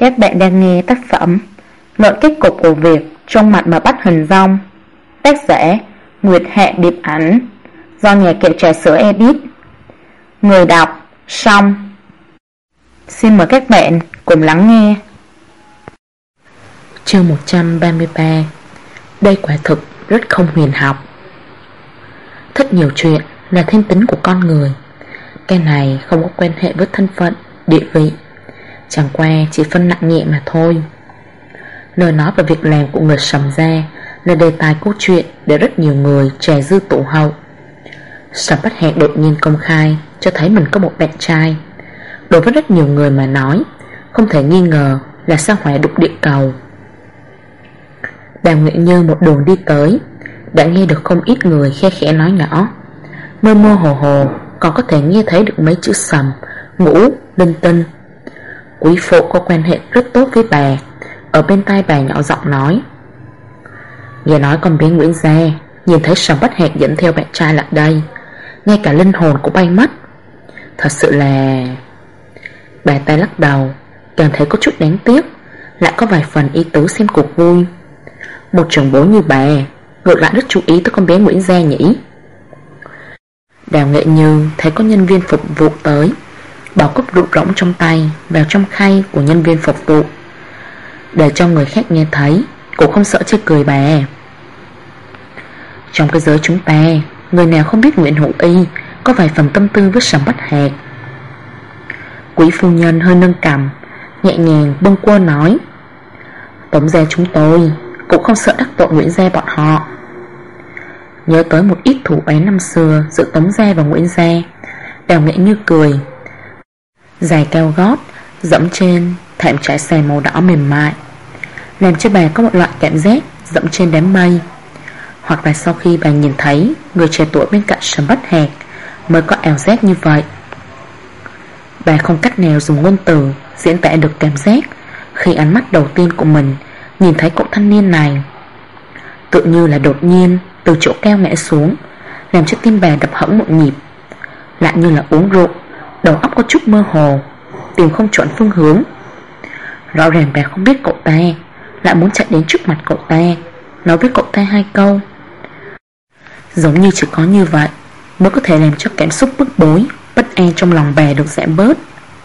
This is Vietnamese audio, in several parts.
Các bạn đang nghe tác phẩm Luận kết cục của việc trong mặt mà bắt hình dong, tác giả Nguyệt Hạ Điệp Ảnh, do nhà kệ trà sữa edit. Người đọc Song. Xin mời các bạn cùng lắng nghe. Chương 133. Đây quả thực rất không huyền học. Rất nhiều chuyện là thiên tính của con người. Cái này không có quan hệ với thân phận, địa vị, chẳng qua chỉ phân nặng nhẹ mà thôi. Lời nói và việc làm của người Sầm gia là đề tài câu chuyện để rất nhiều người trà dư tụ hậu. Sầm Bách Hạc đột nhiên công khai cho thấy mình có một bạn trai. Đối với rất nhiều người mà nói, không thể nghi ngờ là sao hỏa đục địa cầu. Đàm Nghệ Như một đường đi tới, đã nghe được không ít người khe khẽ nói nhỏ. Mơ mơ hồ hồ còn có thể nghe thấy được mấy chữ Sầm, Ngũ, linh tinh. Quý phụ có quan hệ rất tốt với bà. Ở bên tai bà nhỏ giọng nói: nghe nói con bé Nguyễn Gia nhìn thấy Sầm Bách Hạc dẫn theo bạn trai lại đây, ngay cả linh hồn cũng bay mất. Thật sự là... Bà ta lắc đầu, cảm thấy có chút đáng tiếc, lại có vài phần ý tứ xem cuộc vui. Một trưởng bối như bà ngược lại rất chú ý tới con bé Nguyễn Gia nhỉ. Đàm Nghệ Như thấy có nhân viên phục vụ tới, bỏ cốc rượu rỗng trong tay vào trong khay của nhân viên phục vụ. Để cho người khác nghe thấy, cũng không sợ chê cười bà. Trong cái giới chúng ta, người nào không biết Nguyễn Hữu Y có vài phần tâm tư với Sầm Bách Hạc. Quý phu nhân hơi nâng cằm, nhẹ nhàng bâng quơ nói: Tống gia chúng tôi cũng không sợ đắc tội Nguyễn gia bọn họ. Nhớ tới một ít thủ oán năm xưa giữa Tống gia và Nguyễn gia, Đàm Nghệ Như cười. Giày cao gót dẫm trên thảm trải sàn màu đỏ mềm mại, làm cho bà có một loại cảm giác dẫm trên đám mây. Hoặc là sau khi bà nhìn thấy người trẻ tuổi bên cạnh Sầm Bách Hạc mới có ảo giác như vậy. Bà không cách nào dùng ngôn từ diễn tả được cảm giác khi ánh mắt đầu tiên của mình nhìn thấy cậu thanh niên này. Tự như là đột nhiên từ chỗ cao ngã xuống, làm cho tim bà đập hẫng một nhịp. Lại như là uống rượu, đầu óc có chút mơ hồ, tìm không chuẩn phương hướng. Rõ ràng bà không biết cậu ta, lại muốn chạy đến trước mặt cậu ta, nói với cậu ta hai câu. Giống như chỉ có như vậy mới có thể làm cho cảm xúc bức bối, bất an trong lòng bà được giảm bớt.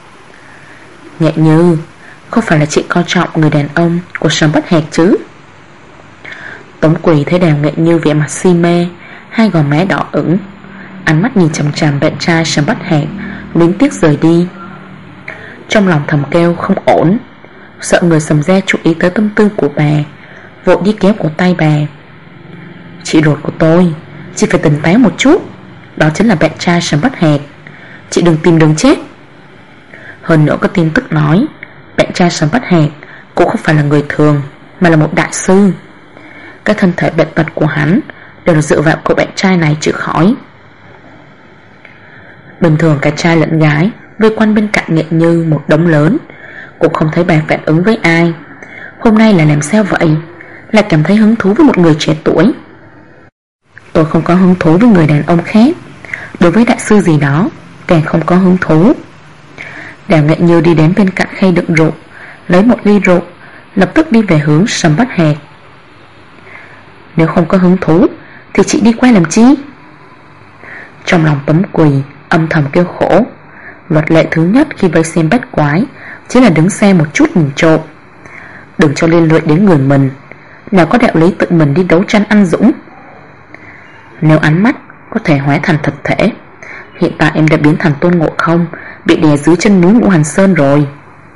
Nghệ Như, không phải là chị coi trọng người đàn ông của Sầm Bách Hạc chứ? Tống Quỳ thấy Đàm Nghệ Như vẻ mặt si mê, hai gò má đỏ ửng, ánh mắt nhìn chằm chằm bạn trai Sầm Bách Hạc, luyến tiếc rời đi. Trong lòng thầm kêu không ổn, sợ người Sầm gia chú ý tới tâm tư của bà, vội đi kéo cổ tay bà. Chị ruột của tôi, chị phải tỉnh táo một chút, đó chính là bạn trai Sầm Bách Hạc, chị đừng tìm đường chết. Hơn nữa có tin tức nói bạn trai Sầm Bách Hạc cũng không phải là người thường, mà là một đại sư. Cái thân thể bệnh tật của hắn đều được dựa vào cậu bạn trai này chữa khỏi. Bình thường cả trai lẫn gái vây quanh bên cạnh Nghệ Như một đống lớn, cũng không thấy bà phản ứng với ai. Hôm nay là làm sao vậy, lại cảm thấy hứng thú với một người trẻ tuổi. Tôi không có hứng thú với người đàn ông khác, đối với đại sư gì đó càng không có hứng thú. Đàm Nghệ Như đi đến bên cạnh khay đựng rượu, lấy một ly rượu, lập tức đi về hướng Sầm Bách Hạc. Nếu không có hứng thú thì chị đi qua làm chi? Trong lòng Tống Quỳ âm thầm kêu khổ. Luật lệ thứ nhất khi vây xem bách quái chính là đứng xe một chút nhìn trộm, đừng cho liên lụy đến người mình. Nào có đạo lý tự mình đi đấu tranh ăn dũng. Nếu ánh mắt có thể hóa thành thực thể, hiện tại em đã biến thành Tôn Ngộ Không, bị đè dưới chân núi Ngũ Hành Sơn rồi.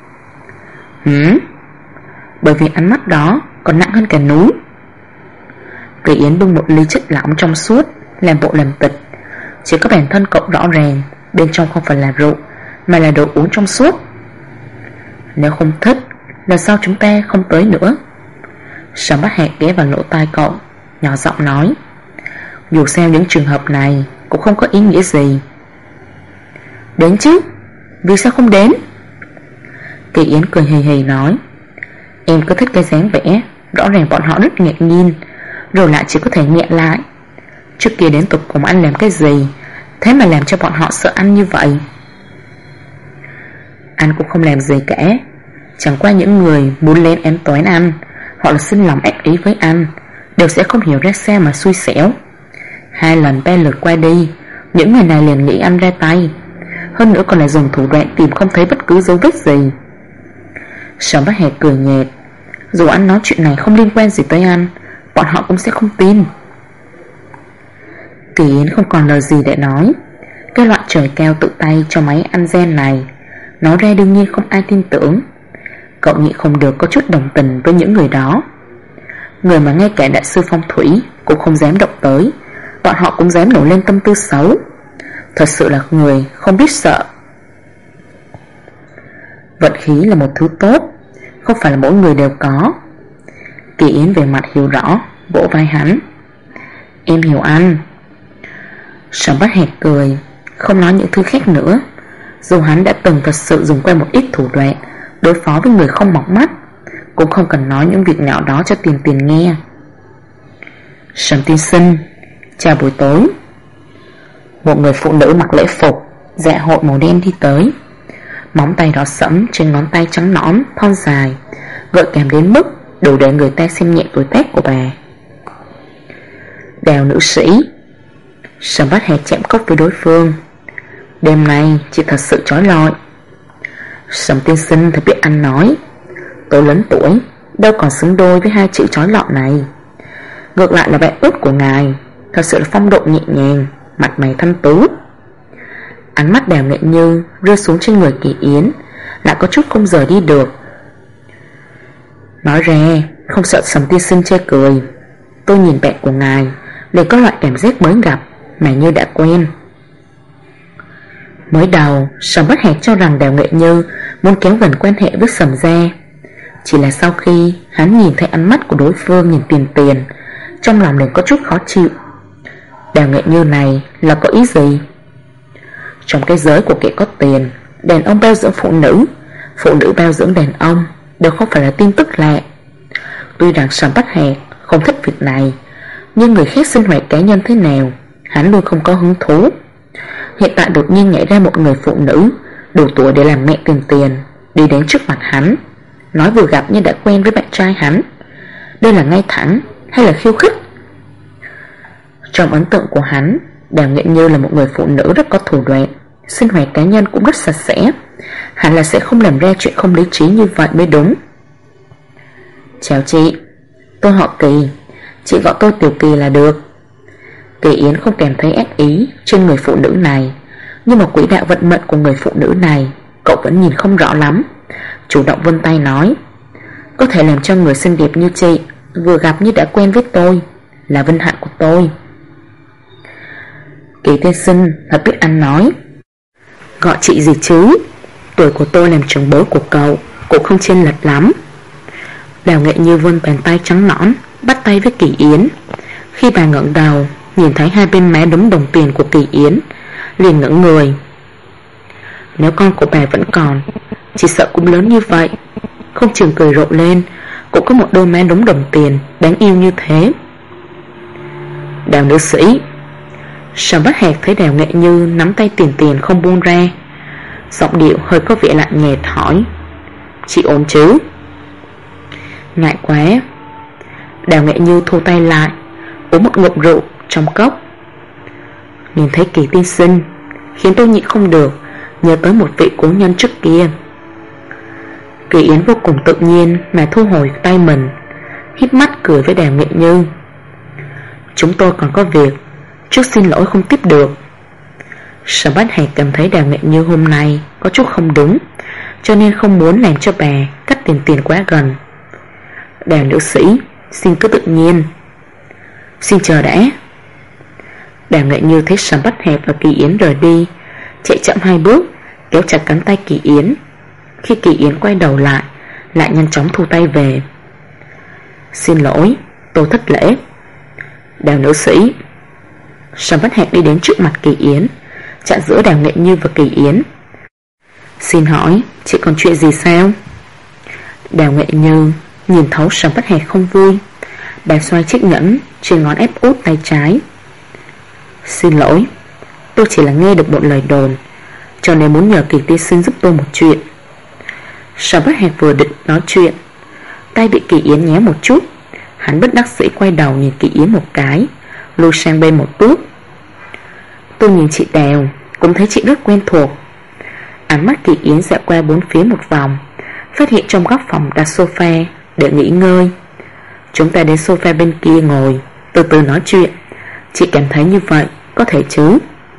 Bởi vì ánh mắt đó còn nặng hơn cả núi. Kỳ Yến bưng một ly chất lỏng trong suốt, làm bộ làm tịch. Chỉ có bản thân cậu rõ ràng bên trong không phải là rượu, mà là đồ uống trong suốt. Nếu không thích, là sao chúng ta không tới nữa? Sầm Bách Hạc ghé vào lỗ tai cậu, nhỏ giọng nói: dù sao những trường hợp này cũng không có ý nghĩa gì. Đến chứ, vì sao không đến? Kỳ Yến cười hì hì nói: em cứ thích cái dáng vẻ rõ ràng bọn họ rất ngạc nhiên, rồi lại chỉ có thể nhẹ lại. Trước kia đến tục cùng anh làm cái gì, thế mà làm cho bọn họ sợ anh như vậy? Anh cũng không làm gì cả, Chẳng qua những người muốn lên ém toán anh, hoặc là xin lòng ác ý với anh, đều sẽ không hiểu ra sao mà xui xẻo. 2 lần 3 lượt qua đi, những người này liền nghĩ anh ra tay, hơn nữa còn là dùng thủ đoạn tìm không thấy bất cứ dấu vết gì. Sở Bát Hạc cười nhạt. Dù anh nói chuyện này không liên quan gì tới anh, bọn họ cũng sẽ không tin. Kỳ Yến không còn lời gì để nói. Cái loại trời cao tự tay cho máy ăn gen này, nói ra đương nhiên không ai tin tưởng. Cậu nghĩ không được có chút đồng tình với những người đó. Người mà ngay cả đại sư phong thủy cũng không dám động tới, bọn họ cũng dám nổi lên tâm tư xấu. Thật sự là người không biết sợ. Vận khí là một thứ tốt, không phải là mỗi người đều có. Kỳ Yến về mặt hiểu rõ, vỗ vai hắn. Em hiểu anh. Sở Bát Hạc cười, không nói những thứ khác nữa. Dù hắn đã từng thật sự dùng qua một ít thủ đoạn đối phó với người không mọc mắt, cũng không cần nói những việc nhỏ đó cho Tiền nghe. Sầm tiên sinh, chào buổi tối. Một người phụ nữ mặc lễ phục dạ hội màu đen đi tới. Móng tay đỏ sẫm trên ngón tay trắng nõn thon dài, gợi cảm đến mức đủ để người ta xem nhẹ tuổi tác của bà. Đào nữ sĩ. Sầm Bát Hạc chạm cốc với đối phương. Đêm nay chị thật sự chói lọi. Sầm tiên sinh thật biết ăn nói. Tôi lớn tuổi, đâu còn xứng đôi với 2 chữ chói lọi này. Ngược lại là bạn út của ngài thật sự là phong độ nhẹ nhàng, mặt mày thanh tú. Ánh mắt Đào Nghệ Như rơi xuống trên người Kỳ Yến, lại có chút không rời đi được. Nói ra không sợ Sầm tiên sinh chê cười. Tôi nhìn bạn của ngài liền có loại cảm giác mới gặp mà như đã quen. Mới đầu Sầm Bát Hạc cho rằng Đào Nghệ Như muốn kéo gần quan hệ với Sầm gia. Chỉ là sau khi hắn nhìn thấy ánh mắt của đối phương nhìn Tiền, trong lòng liền có chút khó chịu. Đào Nghệ Như này là có ý gì? Trong cái giới của kẻ có tiền, đàn ông bao dưỡng phụ nữ bao dưỡng đàn ông đều không phải là tin tức lạ. Tuy rằng Sầm Bát Hạc không thích việc này, nhưng người khác sinh hoạt cá nhân thế nào hắn luôn không có hứng thú. Hiện tại đột nhiên nhảy ra một người phụ nữ đủ tuổi để làm mẹ Tiền đi đến trước mặt hắn, nói vừa gặp như đã quen với bạn trai hắn. Đây là ngay thẳng hay là khiêu khích? Trong ấn tượng của hắn, Đào Nghệ Như là một người phụ nữ rất có thủ đoạn, sinh hoạt cá nhân cũng rất sạch sẽ, hẳn là sẽ không làm ra chuyện không lý trí như vậy mới đúng. Chào chị, tôi họ Kỳ, chị gọi tôi Tiểu Kỳ là được. Kỳ Yến không cảm thấy ác ý trên người phụ nữ này, nhưng mà quỹ đạo vận mệnh của người phụ nữ này cậu vẫn nhìn không rõ lắm. Chủ động vươn tay nói, có thể làm cho người xinh đẹp như chị vừa gặp như đã quen với tôi là vinh hạnh của tôi. Kỳ tiên sinh thật biết ăn nói. Gọi chị gì chứ, tuổi của tôi làm trưởng bối của cậu cũng không chênh lệch lắm. Đào Nghệ Như vươn bàn tay trắng nõn bắt tay với Kỳ Yến. Khi bà ngẩng đầu nhìn thấy 2 bên má đống đồng tiền của Kỳ Yến, liền ngẩng người. Nếu con của bà vẫn còn, chỉ sợ cũng lớn như vậy, không chừng cười rộ lên cũng có một đôi má đống đồng tiền đáng yêu như thế. Đào nữ sĩ. Sầm Bát Hạc thấy Đào Nghệ Như nắm tay Tiền không buông ra, giọng điệu hơi có vẻ lạnh nhạt hỏi, chị ổn chứ? Ngại quá. Đào Nghệ Như thu tay lại, uống một ngụm rượu trong cốc. Nhìn thấy Kỳ tiên sinh khiến tôi nhịn không được nhớ tới một vị cố nhân trước kia. Kỳ Yến vô cùng tự nhiên mà thu hồi tay mình, híp mắt cười với Đào Nghệ Như. Chúng tôi còn có việc, trước xin lỗi không tiếp được. Sở Bát Hạc cảm thấy Đào Nghệ Như hôm nay có chút không đúng, cho nên không muốn làm cho bà cách Tiền quá gần. Đào nữ sĩ, xin cứ tự nhiên. Xin chờ đã. Đào Nghệ Như thấy Sở Bát Hạc và Kỳ Yến rời đi, chạy chậm 2 bước kéo chặt cánh tay Kỳ Yến. Khi Kỳ Yến quay đầu lại nhanh chóng thu tay về. Xin lỗi, tôi thất lễ. Đào nữ sĩ. Sở Bát Hạc đi đến trước mặt Kỳ Yến, chặn giữa Đào Nghệ Như và Kỳ Yến. Xin hỏi, chị còn chuyện gì sao? Đào Nghệ Như nhìn thấu Sở Bát Hạc không vui, bà xoay chiếc nhẫn trên ngón ép út tay trái. Xin lỗi, tôi chỉ là nghe được một lời đồn, cho nên muốn nhờ Kỳ tiên sinh giúp tôi một chuyện. Sở Bất Hạc vừa định nói chuyện, tay bị Kỳ Yến nhéo một chút. Hắn bất đắc dĩ quay đầu nhìn Kỳ Yến một cái, lùi sang bên một bước. Tôi nhìn chị Đào, cũng thấy chị rất quen thuộc. Ánh mắt Kỳ Yến dạo qua bốn phía một vòng, phát hiện trong góc phòng đặt sofa để nghỉ ngơi. Chúng ta đến sofa bên kia ngồi, từ từ nói chuyện. Chị cảm thấy như vậy có thể chứ?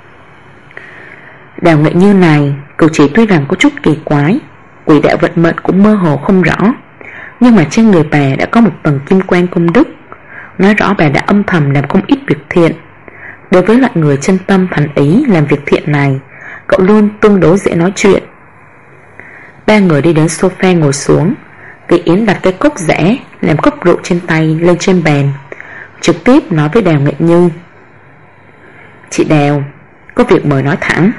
Đào Nghệ Như này cử chỉ tuy rằng có chút kỳ quái, quỷ đạo vận mệnh cũng mơ hồ không rõ, nhưng mà trên người bà đã có một tầng kim quan công đức, nói rõ bà đã âm thầm làm không ít việc thiện. Đối với loại người chân tâm thành ý làm việc thiện này, cậu luôn tương đối dễ nói chuyện. Ba người đi đến sofa ngồi xuống. Kỳ Yến đặt cái cốc rẽ làm cốc rượu trên tay lên trên bàn, trực tiếp nói với Đào Nghệ Như: Chị Đào, có việc mời nói thẳng.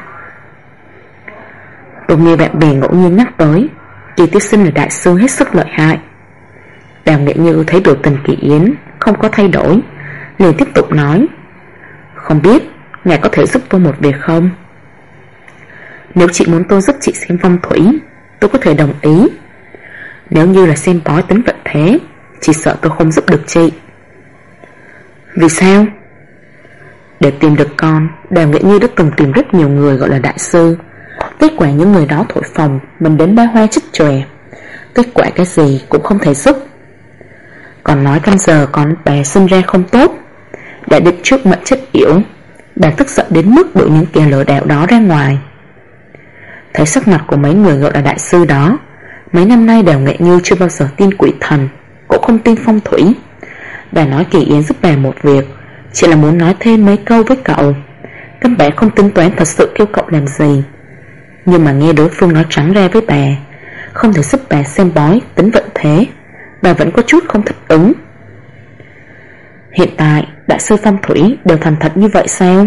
Tôi nghe bạn bè ngẫu nhiên nhắc tới Kỳ tiên sinh là đại sư hết sức lợi hại. Đào Nghệ Như thấy biểu tình Kỳ Yến không có thay đổi, liền tiếp tục nói: Không biết ngài có thể giúp tôi một việc không? Nếu chị muốn tôi giúp chị xem phong thủy, tôi có thể đồng ý. Nếu như là xem bói tính vận thế, chỉ sợ tôi không giúp được chị. Vì sao? Để tìm được con, Đào Nghệ Như đã từng tìm rất nhiều người gọi là đại sư. Kết quả những người đó thổi phồng mình đến ba hoa chích chòe, kết quả cái gì cũng không thể giúp. Còn nói căn giờ con bà sinh ra không tốt, đã định trước mệnh chất yểu. Bà tức giận đến mức đuổi những kẻ lừa đảo đó ra ngoài. Thấy sắc mặt của mấy người gọi là đại sư đó, mấy năm nay Đào Nghệ Như chưa bao giờ tin quỷ thần, cũng không tin phong thủy. Bà nói Kỳ Yến giúp bà một việc, chỉ là muốn nói thêm mấy câu với cậu. Căn bản không tính toán thật sự kêu cậu làm gì. Nhưng mà nghe đối phương nói trắng ra với bà, không thể giúp bà xem bói tính vận thế, bà vẫn có chút không thích ứng. Hiện tại đại sư phong thủy đều thành thật như vậy sao?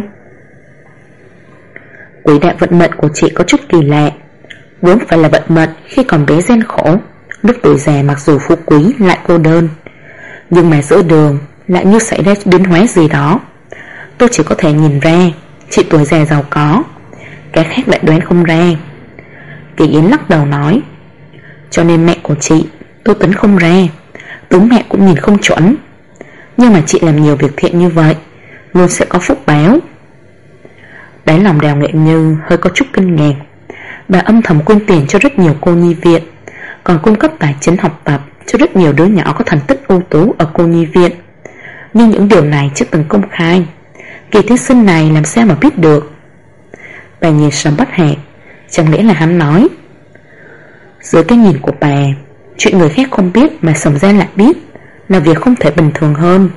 Quỷ đạo vận mệnh của chị có chút kỳ lạ, vốn phải là vận mệnh khi còn bé gian khổ, lúc tuổi già mặc dù phú quý lại cô đơn. Nhưng mà giữa đường lại như xảy ra biến hóa gì đó. Tôi chỉ có thể nhìn ra chị tuổi già giàu có, cái khác lại đoán không ra. Kỳ Yến lắc đầu nói: Cho nên mẹ của chị tôi tính không ra, tướng mẹ cũng nhìn không chuẩn. Nhưng mà chị làm nhiều việc thiện như vậy, luôn sẽ có phúc báo. Đáy lòng Đào Nghệ Như hơi có chút kinh ngạc. Bà âm thầm quyên tiền cho rất nhiều cô nhi viện, còn cung cấp tài chính học tập cho rất nhiều đứa nhỏ có thành tích ưu tú ở cô nhi viện. Nhưng những điều này chưa từng công khai, Kỳ thí sinh này làm sao mà biết được? Bà nhìn Sầm Bất Hạc, chẳng lẽ là hắn nói? Dưới cái nhìn của bà, chuyện người khác không biết mà Sầm Gia lại biết là việc không thể bình thường hơn.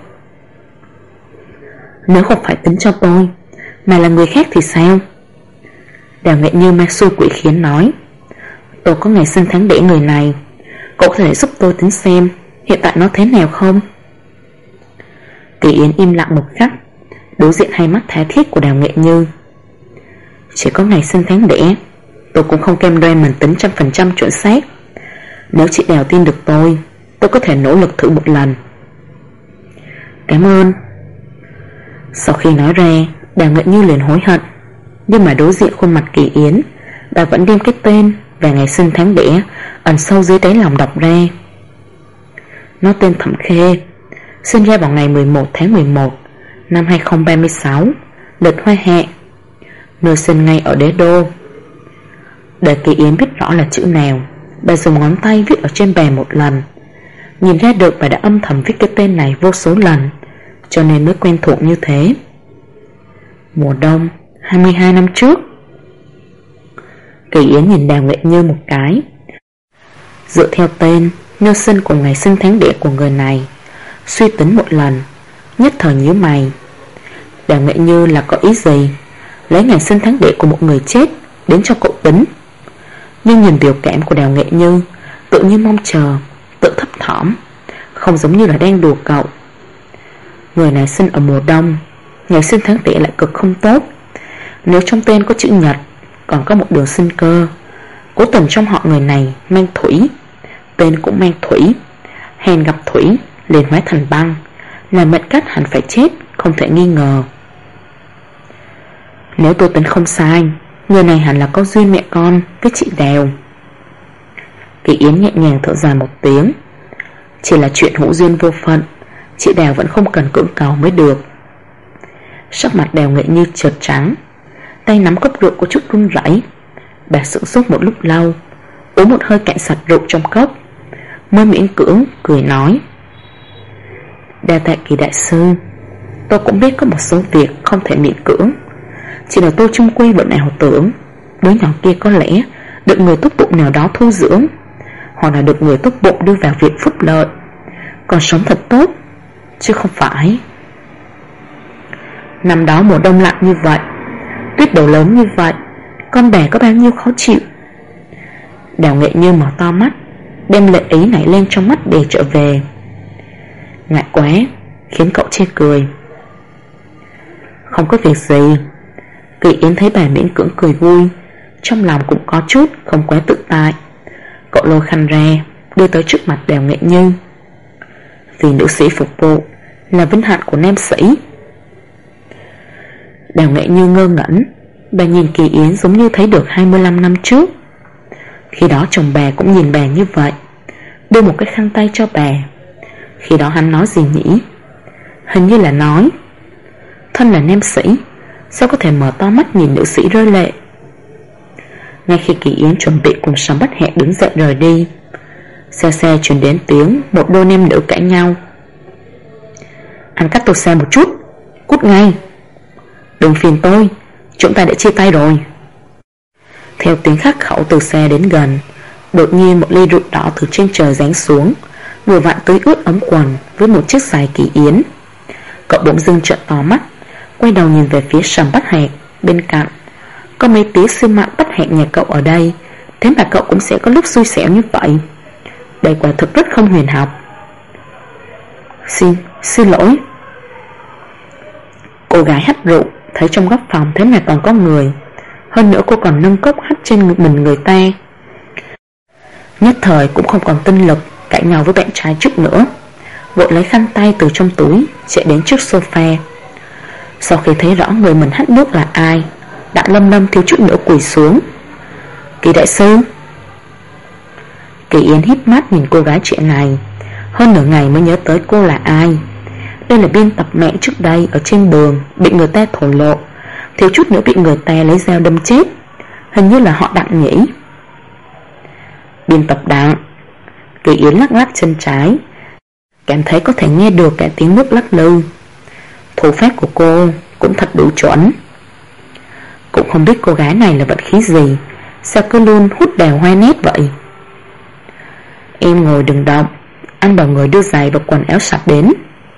Nếu không phải tính cho tôi, mà là người khác thì sao? Đào Nghệ Như ma xui quỷ khiến nói: Tôi có ngày sinh tháng đẻ người này, cậu có thể giúp tôi tính xem hiện tại nó thế nào không? Kỳ Yến im lặng một khắc, đối diện hai mắt tha thiết của Đào Nghệ Như. Chỉ có ngày sinh tháng đẻ, tôi cũng không cam đoan mình tính 100% chuẩn xác. Nếu chị Đào tin được tôi có thể nỗ lực thử một lần. Cảm ơn. Sau khi nói ra, Đào Nghệ Như liền hối hận. Nhưng mà đối diện khuôn mặt Kỳ Yến, bà vẫn đem cái tên và ngày sinh tháng đẻ ẩn sâu dưới đáy lòng đọc ra. Nó tên Thẩm Khê, sinh ra vào ngày 11 tháng 11 năm 2036, lịch Hoa Hạ, nơi sinh ngay ở Đế Đô. Để Kỳ Yến biết rõ là chữ nào, bà dùng ngón tay viết ở trên bàn một lần. Nhìn ra được bà đã âm thầm viết cái tên này vô số lần, cho nên mới quen thuộc như thế. Mùa đông 22 năm trước. Kỳ Yến nhìn Đào Nghệ Như một cái. Dựa theo tên, nơi sinh cùng ngày sinh tháng đẻ của người này, suy tính một lần, nhất thời nhíu mày. Đào Nghệ Như là có ý gì lấy ngày sinh tháng đẻ của một người chết đến cho cậu tính? Nhưng nhìn biểu cảm của Đào Nghệ Như, tự như mong chờ, tự thấp thỏm, không giống như là đang đùa cậu. Người này sinh ở mùa đông, ngày sinh tháng đẻ lại cực không tốt. Nếu trong tên có chữ nhật, còn có một đường sinh cơ, cố tình trong họ người này mang thủy, tên cũng mang thủy, hèn gặp thủy liền hóa thành băng, là mệnh cách hẳn phải chết, không thể nghi ngờ. Nếu tôi tính không sai, người này hẳn là có duyên mẹ con với chị Đào. Kỳ Yến nhẹ nhàng thở dài một tiếng. Chỉ là chuyện hữu duyên vô phận, chị Đào vẫn không cần cưỡng cầu mới được. Sắc mặt Đào Nghệ Như chợt trắng, tay nắm cốc rượu có chút run rẩy. Bà sửng sốt một lúc lâu, uống một hơi cạn sạch rượu trong cốc, mới miễn cưỡng cười nói: Đa tạ Kỳ đại sư, tôi cũng biết có một số việc không thể miễn cưỡng. Chỉ là tôi chung quy vẫn ảo tưởng đứa nhỏ kia có lẽ được người tốt bụng nào đó thu dưỡng, hoặc là được người tốt bụng đưa vào việc phúc lợi, còn sống thật tốt, chứ không phải. Năm đó mùa đông lạnh như vậy, tuyết đổ lớn như vậy, con bè có bao nhiêu khó chịu. Đào Nghệ Như mở to mắt, đem lệ ý nảy lên trong mắt để trở về. Ngại quá, khiến cậu chê cười. Không có việc gì. Kỳ Yến thấy bà miễn cưỡng cười vui, trong lòng cũng có chút không quá tự tại. Cậu lôi khăn ra, đưa tới trước mặt Đào Nghệ Như. Vì nữ sĩ phục vụ là vinh hạnh của nam sĩ. Đào Nghệ Như ngơ ngẩn, bà nhìn Kỳ Yến giống như thấy được 25 năm trước. Khi đó chồng bà cũng nhìn bà như vậy, đưa một cái khăn tay cho bà. Khi đó hắn nói gì nhỉ? Hình như là nói: thân là nam sĩ, sao có thể mở to mắt nhìn nữ sĩ rơi lệ. Ngay khi Kỳ Yến chuẩn bị cùng Sầm Bách Hẹ đứng dậy rời đi, xe xe truyền đến tiếng một đôi nam nữ cãi nhau. Anh cắt tôi xe một chút, cút ngay. Đừng phiền tôi, chúng ta đã chia tay rồi. Theo tiếng khắc khẩu từ xe đến gần, đột nhiên một ly rượu đỏ từ trên trời giáng xuống, vừa vặn tưới ướt ống quần với một chiếc giày Kỳ Yến. Cậu bỗng dưng trợn to mắt, quay đầu nhìn về phía Sầm Bách Hạc bên cạnh. Có mấy tí sư mạng Bách Hạc nhà cậu ở đây, thế mà cậu cũng sẽ có lúc xui xẻo như vậy. Đây quả thực rất không huyền học. Xin lỗi. Cô gái hắt rượu, thấy trong góc phòng thế mà còn có người, hơn nữa cô còn nâng cốc hắt trên mình người ta. Nhất thời cũng không còn tinh lực cãi nhau với bạn trai chút nữa, vội lấy khăn tay từ trong túi chạy đến trước sofa. Sau khi thấy rõ người mình hắt nước là ai, Đặng Lâm Lâm thiếu chút nữa quỳ xuống. Kỳ đại sư. Kỳ Yến híp mắt nhìn cô gái trẻ này, hơn nửa ngày mới nhớ tới cô là ai. Đây là biên tập mẹ trước đây ở trên đường bị người ta thổ lộ, thiếu chút nữa bị người ta lấy dao đâm chết. Hình như là họ Đặng nhỉ. Biên tập Đặng. Kỳ Yến lắc lắc chân trái, cảm thấy có thể nghe được cả tiếng nước lắc lư. Thủ pháp của cô cũng thật đủ chuẩn. Cũng không biết cô gái này là vận khí gì, sao cứ luôn hút đèo hoa nét vậy. Em ngồi đừng động, anh bảo người đưa giày và quần áo sạch đến.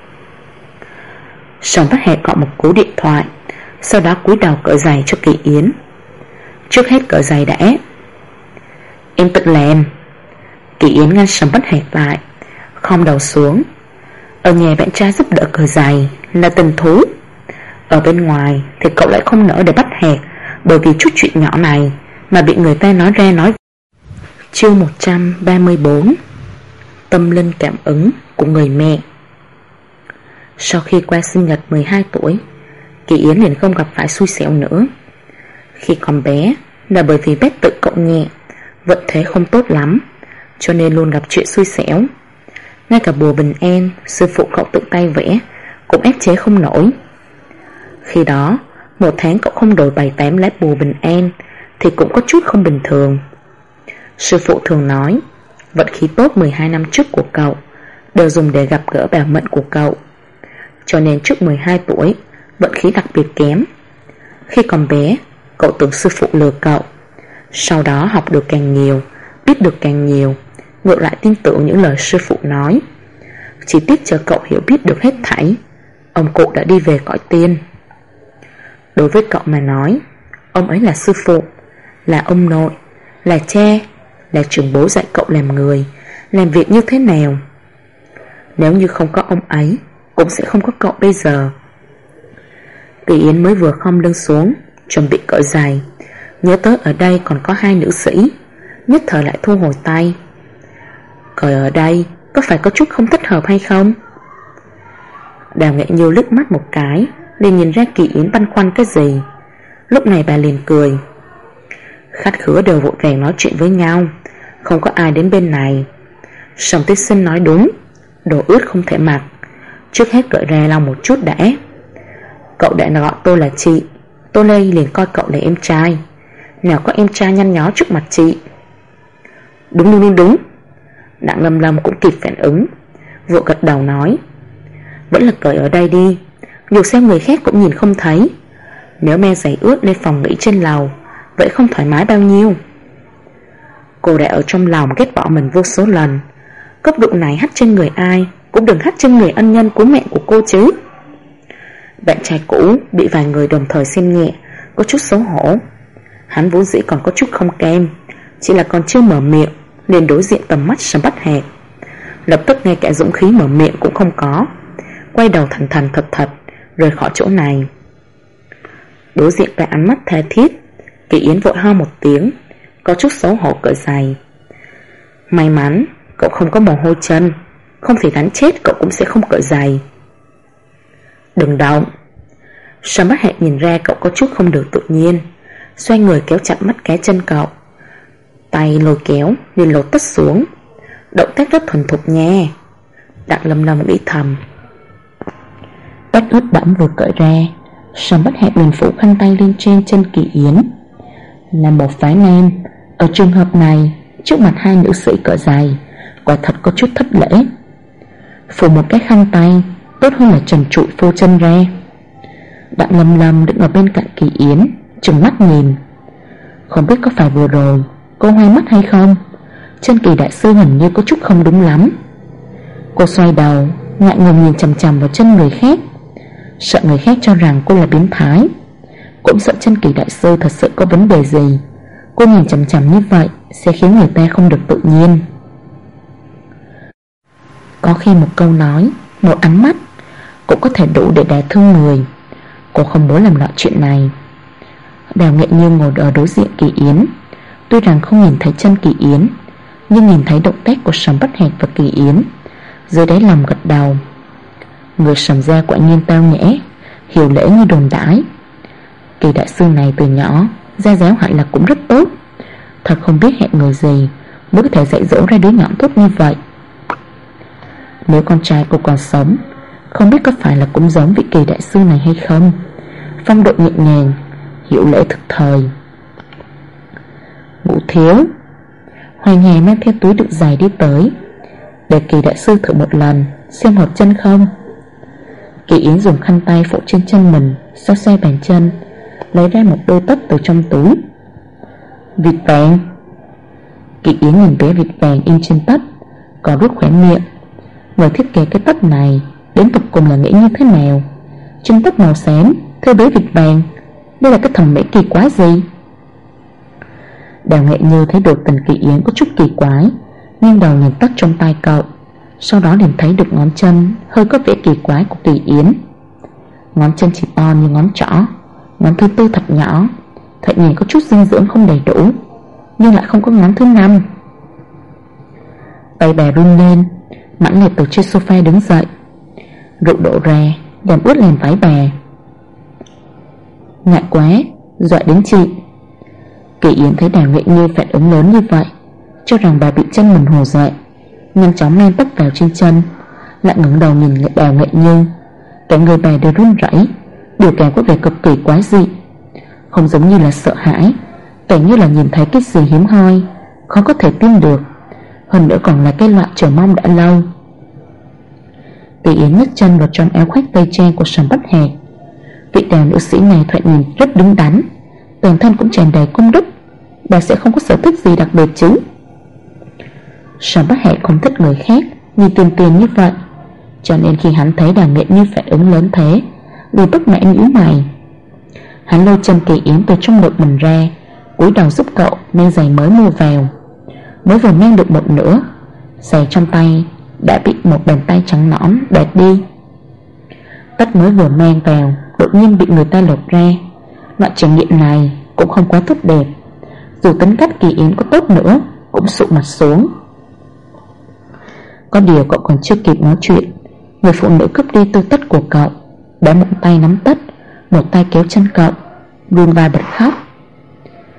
Sầm Bách Hạc gọi một cú điện thoại, sau đó cúi đầu cởi giày cho Kỳ Yến. Trước hết cởi giày đã. Em tự làm. Kỳ Yến ngăn Sầm Bách Hạc lại, khom đầu xuống. Ở nhà bạn trai giúp đỡ cởi giày là tình thú, ở bên ngoài thì cậu lại không nỡ để bắt Hạc bởi vì chút chuyện nhỏ này mà bị người ta nói ra nói. Chương 134. Tâm linh cảm ứng của người mẹ. Sau khi qua sinh nhật 12 tuổi, Kỳ Yến liền không gặp phải xui xẻo nữa. Khi còn bé là bởi vì bét tự cậu nhẹ, vận thế không tốt lắm, cho nên luôn gặp chuyện xui xẻo. Ngay cả bùa bình an sư phụ cậu tự tay vẽ cũng ép chế không nổi. Khi đó một tháng cậu không đổi 7-8 lá bùa bình an thì cũng có chút không bình thường. Sư phụ thường nói vận khí tốt 12 năm trước của cậu đều dùng để gặp gỡ bảo mệnh của cậu, cho nên trước 12 tuổi vận khí đặc biệt kém. Khi còn bé cậu tưởng sư phụ lừa cậu, sau đó học được càng nhiều, biết được càng nhiều, ngược lại tin tưởng những lời sư phụ nói. Chỉ tiếc chờ cậu hiểu biết được hết thảy, ông cụ đã đi về cõi tiên. Đối với cậu mà nói, ông ấy là sư phụ, là ông nội, là cha, là trưởng bố dạy cậu làm người, làm việc như thế nào. Nếu như không có ông ấy, cũng sẽ không có cậu bây giờ. Kỳ Yến mới vừa khom lưng xuống, chuẩn bị cởi giày, nhớ tới ở đây còn có hai nữ sĩ, nhất thời lại thu hồi tay. Cởi ở đây có phải có chút không thích hợp hay không? Đào Nghệ Như liếc mắt một cái, liền nhìn ra Kỳ Yến băn khoăn cái gì. Lúc này bà liền cười. Khách khứa đều vội vàng nói chuyện với nhau, Không có ai đến bên này. Sầm Tuyết Sinh nói đúng, đồ ướt không thể mặc. Trước hết cởi ra lau một chút đã. Cậu đã gọi tôi là chị, tôi đây liền coi cậu là em trai. Nào có em trai nhăn nhó trước mặt chị. Đúng. Đặng Lâm Lâm cũng kịp phản ứng, vội gật đầu nói, vẫn là cởi ở đây đi, dù sao người khác cũng nhìn không thấy. Nếu mang giày ướt lên phòng nghỉ trên lầu, vậy không thoải mái bao nhiêu. Cô đã ở trong lòng ghét bỏ mình vô số lần. Cấp độ này hắt trên người ai cũng đừng hắt trên người ân nhân cứu mẹ của cô chứ. Bạn trai cũ bị vài người đồng thời xem nhẹ, có chút xấu hổ. Hắn vốn dĩ còn có chút không cam, chỉ là còn chưa mở miệng liền đối diện tầm mắt Sầm Bách Hạc. Lập tức ngay cả dũng khí mở miệng cũng không có, quay đầu thành thành thật thật rời khỏi chỗ này. Đối diện với ánh mắt tha thiết, Kỳ Yến vội ho một tiếng, có chút xấu hổ cởi giày. May mắn cậu không có mồ hôi chân, không thì đánh chết cậu cũng sẽ không cởi giày. Đừng động. Sầm Bách Hạc nhìn ra cậu có chút không được tự nhiên, xoay người kéo chặt mắt cá chân cậu, tay lôi kéo liền lột tất xuống. Động tác rất thuần thục nha. Đặng Lâm Lâm nghĩ thầm. Tất ướt đẫm vừa cởi ra, Sầm Bách Hạc liền phủ khăn tay lên trên chân Kỳ Yến. Là một phái nam, ở trường hợp này trước mặt hai nữ sĩ cởi giày quả thật có chút thất lễ. Phủ một cái khăn tay tốt hơn là trần trụi phô chân ra. Đặng Lâm Lâm đứng ở bên cạnh Kỳ Yến, trừng mắt nhìn. Không biết có phải vừa rồi cô hoai mắt hay không, chân Kỳ đại sư hình như có chút không đúng lắm. Cô xoay đầu, ngại ngùng nhìn chằm chằm vào chân người khác, sợ người khác cho rằng cô là biến thái, cũng sợ chân Kỳ đại sư thật sự có vấn đề gì. Cô nhìn chằm chằm như vậy sẽ khiến người ta không được tự nhiên. Có khi một câu nói, một ánh mắt cũng có thể đủ để đả thương người. Cô không muốn làm loại chuyện này. Đào Nghệ Như ngồi ở đối diện Kỳ Yến, tuy rằng không nhìn thấy chân Kỳ Yến, nhưng nhìn thấy động tác của Sầm Bách Hạc và Kỳ Yến, dưới đáy lòng gật đầu. Người Sầm gia quả nhiên tao nhẽ, hiểu lễ như đồn đãi. Kỳ đại sư này từ nhỏ gia giáo hẳn là cũng rất tốt, thật không biết hẹn người gì mới có thể dạy dỗ ra đứa nhỏ tốt như vậy. Nếu con trai cô còn sống, không biết có phải là cũng giống vị Kỳ đại sư này hay không. Phong độ nhẹ nhàng, hiểu lễ thực thời. Ngũ thiếu. Hoài Hà mang theo túi đựng giày đi tới, để Kỳ đại sư thử một lần xem hợp chân không. Kỳ Yến dùng khăn tay phủ trên chân mình, xoay xoay bàn chân, lấy ra một đôi tất từ trong túi. Vịt vàng. Kỳ Yến nhìn bé vịt vàng in trên tất, còn rút khóe miệng. Người thiết kế cái tất này đến tục cùng là nghĩ như thế nào? Trên tất màu xám thêu bé vịt vàng, đây là cái thẩm mỹ kỳ quái gì? Đào Nghệ Như thấy đồ tình Kỳ Yến có chút kỳ quái, nghiêng đầu nhìn tất trong tay cậu, sau đó liền thấy được ngón chân hơi có vẻ kỳ quái của Kỳ Yến. Ngón chân chỉ to như ngón trỏ, ngón thứ tư thật nhỏ, thoạt nhìn có chút dinh dưỡng không đầy đủ, nhưng lại không có ngón thứ năm. Tay bà run lên, mãnh liệt từ trên sofa đứng dậy, rượu đổ ra làm ướt liền váy bà. Ngại quá, dọa đến chị. Kỳ Yến thấy Đào Nghệ Như phản ứng lớn như vậy, cho rằng bà bị chân mình hồ dọa, nhanh chóng len tóc vào trên chân, lại ngẩng đầu nhìn Đào Nghệ Như. Cả người bà đều run rẩy, biểu cảm có vẻ cực kỳ quái dị, không giống như là sợ hãi, cảnh như là nhìn thấy cái gì hiếm hoi, khó có thể tin được, hơn nữa còn là cái loại chờ mong đã lâu. Kỳ Yến nhấc chân vào trong áo khoác tây trang của Sầm Bách Hạc. Vị Đào nữ sĩ này thoạt nhìn rất đứng đắn, toàn thân cũng tràn đầy công đức, bà sẽ không có sở thích gì đặc biệt chứ? Sầm Bách Hạc không thích người khác như tiền như vậy, cho nên khi hắn thấy Đào Nghệ Như phản ứng lớn thế, liền bất mãn nhíu mày. Hắn lôi chân Kỳ Yến từ trong ngực mình ra, cúi đầu giúp cậu mang giày mới mua vào. Mới vừa mang được một nửa, giày trong tay đã bị một bàn tay trắng nõn bẹt đi. Tất mới vừa mang vào đột nhiên bị người ta lột ra. Loại trải nghiệm này cũng không quá tốt đẹp, dù tính cách Kỳ Yến có tốt nữa cũng sụ mặt xuống. Có điều cậu còn chưa kịp nói chuyện, người phụ nữ cướp đi tư tất của cậu, đã một tay nắm tất, một tay kéo chân cậu, run vai bật khóc.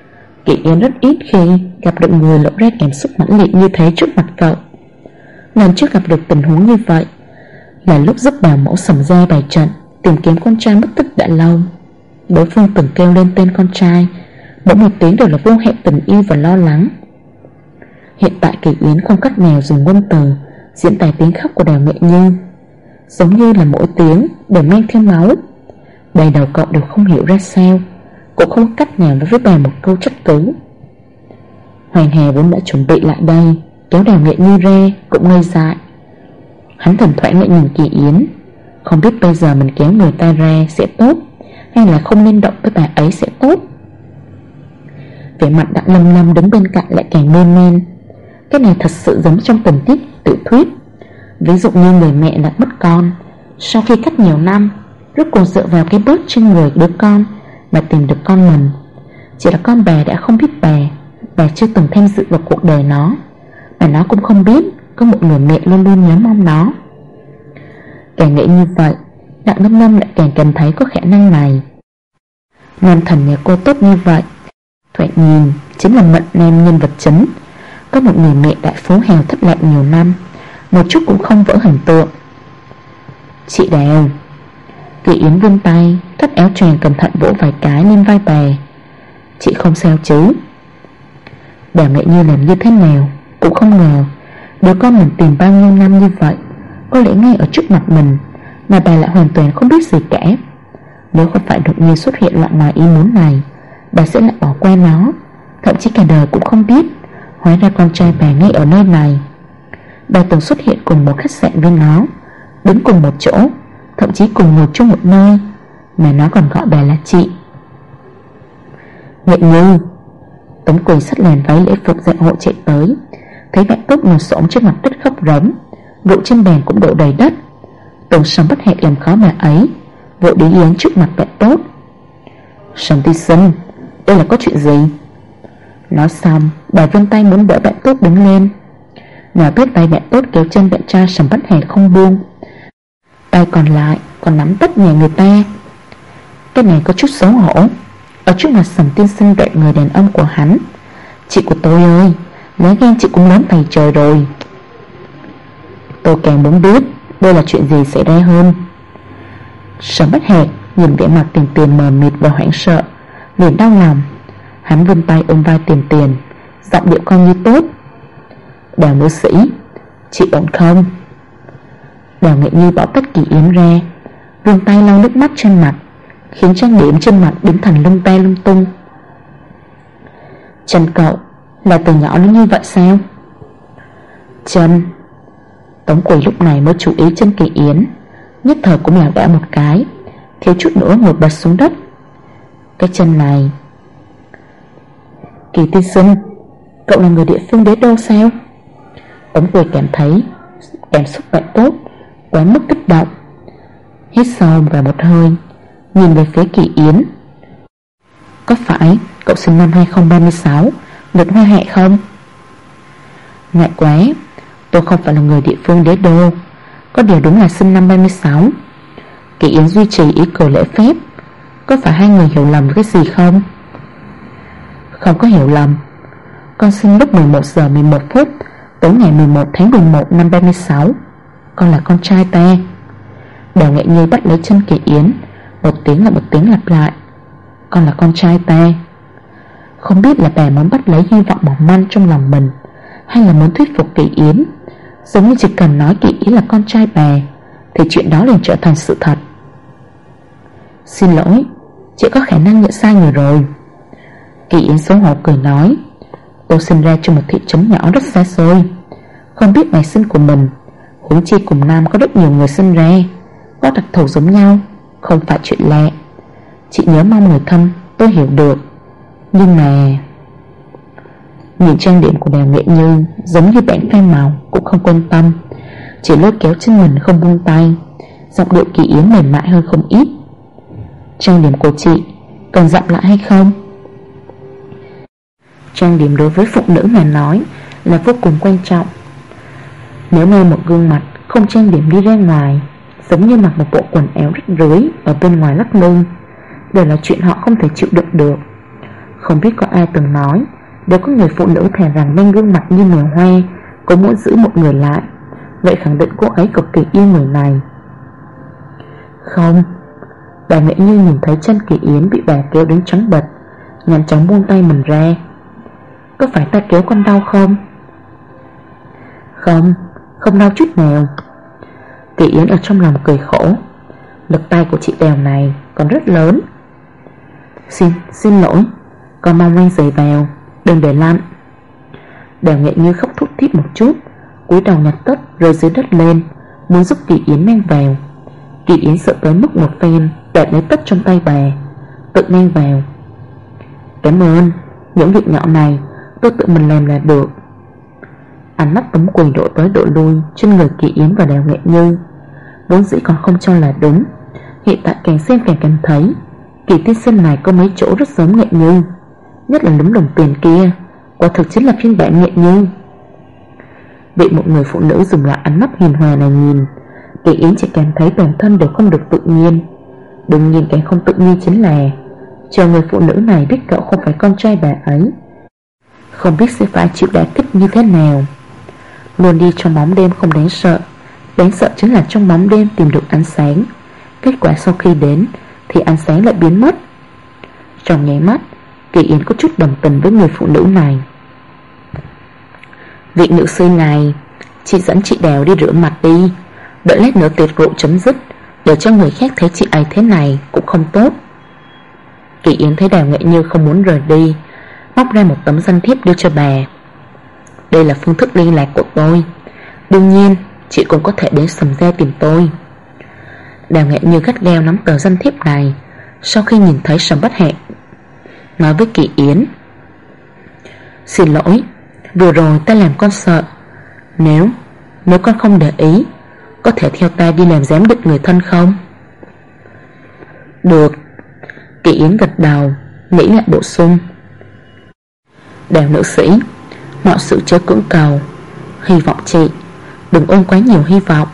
Kỳ Yến rất ít khi gặp được người lộ ra cảm xúc mãnh liệt như thế trước mặt cậu. Lần trước gặp được tình huống như vậy là lúc giúp bảo mẫu Sầm Gia bày trận tìm kiếm con trai mất tích đã lâu. Đối phương từng kêu lên tên con trai, mỗi một tiếng đều là vô hạn tình yêu và lo lắng. Hiện tại Kỳ Yến không cách nào dùng ngôn từ diễn tả tiếng khóc của Đào Nghệ Như, giống như là mỗi tiếng đều mang theo máu. Đầy đầu cậu đều không hiểu ra sao, cũng không có cách nào nói với bà một câu trách cứ. Hoàng Hà vốn đã chuẩn bị lại đây, kéo Đào Nghệ Như ra cũng ngây dại. Hắn thỉnh thoảng lại nhìn Kỳ Yến, không biết bây giờ mình kéo người ta ra sẽ tốt, hay là không nên động với bà ấy sẽ tốt. Vẻ mặt Đặng Lâm Lâm đứng bên cạnh lại càng mê man. Cái này thật sự giống trong tình tiết tiểu thuyết. Ví dụ như người mẹ đã mất con, sau khi cách nhiều năm, rốt cuộc dựa vào cái bớt trên người đứa con mà tìm được con mình. Chỉ là con bà đã không biết bà chưa từng tham dự vào cuộc đời nó, mà nó cũng không biết có một người mẹ luôn luôn nhớ mong nó. Càng nghĩ như vậy, Đặng Lâm Lâm lại càng cảm thấy có khả năng này. Nam thần nhà cô tốt như vậy, thoạt nhìn chính là mệnh nam nhân vật chính, có một người mẹ đại phú hào thất lạc nhiều năm, một chút cũng không vỡ hình tượng. Chị Đào. Kỳ Yến vươn tay thắt áo choàng cẩn thận vỗ vài cái lên vai bà. Chị không sao chứ? Đào Nghệ Như làm như thế nào cũng không ngờ đứa con mình tìm bao nhiêu năm như vậy có lẽ ngay ở trước mặt mình, mà bà lại hoàn toàn không biết gì cả. Nếu không phải đột nhiên xuất hiện loại ngoài ý muốn này, bà sẽ lại bỏ qua nó, thậm chí cả đời cũng không biết. Hóa ra con trai bà ngay ở nơi này. Bà từng xuất hiện cùng một khách sạn với nó, đứng cùng một chỗ, thậm chí cùng ngồi chung một nơi, mà nó còn gọi bà là chị. Nghệ Như. Tống Quỳ xách làn váy lễ phục dạ hội chạy tới, thấy bạn tốt ngồi xổm trên mặt đất khóc rống, rượu trên bàn cũng đổ đầy đất. Tổng Sầm Bất Hẹn làm khó bà ấy, vội đi Yến trước mặt bạn tốt. Sầm tiên sinh, đây là có chuyện gì? Nói xong, bà vươn tay muốn đỡ bạn tốt đứng lên, nào biết tay bạn tốt kéo chân bạn trai Sầm Bất Hẹn không buông, tay còn lại còn nắm tất nhà người ta. Cái này có chút xấu hổ, ở trước mặt Sầm tiên sinh đợi người đàn ông của hắn. Chị của tôi ơi, lá gan chị cũng lớn tày trời rồi. Tôi càng muốn biết đây là chuyện gì xảy ra hơn. Sầm Bất Hẹn nhìn vẻ mặt Tiền Tiền mờ mịt và hoảng sợ, liền đau lòng. Hắn vươn tay ôm vai Tiền Tiền, giọng điệu coi như tốt. Đào nữ sĩ, chị ổn không? Đào Nghệ Như bỏ tất Kỳ Yến ra, vươn tay lau nước mắt trên mặt, khiến trang điểm trên mặt biến thành lung ta lung tung. Chân cậu là từ nhỏ đến như vậy sao? Chân. Tống Quỳ lúc này mới chú ý chân Kỳ Yến, nhất thời cũng lảo đảo một cái, thiếu chút nữa ngồi bật xuống đất. Cái chân này. Kỳ tiên sinh, cậu là người địa phương Đế Đô sao? Tống Quỳ cảm thấy cảm xúc bạn tốt quá mức kích động, hít sâu vào một hơi, nhìn về phía Kỳ Yến. Có phải cậu sinh năm 2036 lịch hoa hạ không? Ngại quá, tôi không phải là người địa phương Đế Đô, có điều đúng là sinh năm 36. Kỳ Yến duy trì ý cười lễ phép. Có phải hai người hiểu lầm cái gì không? Không có hiểu lầm, con sinh lúc 11 giờ 11 phút tối ngày 11 tháng 11 năm 36. Con là con trai ta. Đào Nghệ Như bắt lấy chân Kỳ Yến, một tiếng là một tiếng lặp lại. Con là con trai ta. Không biết là bà muốn bắt lấy hy vọng mỏng manh trong lòng mình, hay là muốn thuyết phục Kỳ Yến, giống như chỉ cần nói Kỳ Yến là con trai bà thì chuyện đó liền trở thành sự thật. Xin lỗi, chị có khả năng nhận sai người rồi. Kỳ Yến xấu hổ cười nói. Tôi sinh ra trong một thị trấn nhỏ rất xa xôi, không biết ngày sinh của mình, huống chi cùng năm có rất nhiều người sinh ra, có đặc thù giống nhau, không phải chuyện lạ. Chị nhớ mong người thân, tôi hiểu được. Nhưng mà nhìn trang điểm của Đào Nghệ Như giống như bạn phai màu cũng không quan tâm, chỉ lôi kéo chân mình không buông tay. Giọng điệu Kỳ Yến mềm mại hơn không ít. Trang điểm của chị cần dặm lại hay không? Trang điểm đối với phụ nữ mà nói là vô cùng quan trọng. Nếu như một gương mặt không trang điểm đi ra ngoài, giống như mặc một bộ quần áo rách rưới ở bên ngoài lắc lư, đều là chuyện họ không thể chịu đựng được. Không biết có ai từng nói, nếu có người phụ nữ thè rằng bên gương mặt như mèo hoa có muốn giữ một người lại, vậy khẳng định cô ấy cực kỳ yêu người này. Không. Bà Nghệ Như nhìn thấy chân Kỳ Yến bị bà kéo đến trắng bệch, nhanh chóng buông tay mình ra. Có phải ta kéo con đau không? Không, không đau chút nào. Kỳ Yến ở trong lòng cười khổ. Lực tay của chị Đèo này còn rất lớn. Xin lỗi, con mong anh giày vào, đừng để lăn. Đèo Nghệ Như khóc thút thít một chút, cúi đầu nhặt tất rơi dưới đất lên, muốn giúp Kỳ Yến mang vào. Kỳ Yến sợ tới mức một phen đoạt lấy tất trong tay bà, tự mang vào. Cảm ơn, những việc nhỏ này tôi tự mình làm là được. Ánh mắt Tống Quỳ đổ tới đổ lui trên người Kỳ Yến và Đèo Nghệ Như. Vốn dĩ còn không cho là đúng, hiện tại càng xem càng cảm thấy Kỳ tiên sinh này có mấy chỗ rất giống Nghệ Như, nhất là lúm đồng tiền kia, quả thực chính là phiên bản Nghệ Như. Bị một người phụ nữ dùng lại ánh mắt hiền hòa này nhìn, Kỳ Yến chỉ cảm thấy toàn thân đều không được tự nhiên. Đương nhiên cái không tự nhiên chính là chờ người phụ nữ này biết cậu không phải con trai bà ấy, không biết sẽ phải chịu đả kích như thế nào. Luôn đi trong bóng đêm không đáng sợ chính là trong bóng đêm tìm được ánh sáng. Kết quả sau khi đến thì ánh sáng lại biến mất. Trong nháy mắt, Kỳ Yến có chút đồng tình với người phụ nữ này. Vị nữ sư này, chị dẫn chị Đèo đi rửa mặt đi, đợi lát nữa tiệc rượu chấm dứt, để cho người khác thấy chị ấy thế này cũng không tốt. Kỳ Yến thấy Đèo Nghệ Như không muốn rời đi, móc ra một tấm danh thiếp đưa cho bà. Đây là phương thức liên lạc của tôi, đương nhiên chị cũng có thể đến Sầm Gia tìm tôi. Đèo Nghệ Như gắt gao nắm tờ danh thiếp này. Sau khi nhìn thấy Sầm Bất Hẹn, nói với Kỳ Yến: Xin lỗi, vừa rồi ta làm con sợ. Nếu con không để ý, có thể theo ta đi làm giám định người thân không? Được. Kỳ Yến gật đầu, nghĩ lại bổ sung: Đèo nữ sĩ, mọi sự chớ cưỡng cầu, hy vọng chị đừng ôm quá nhiều hy vọng.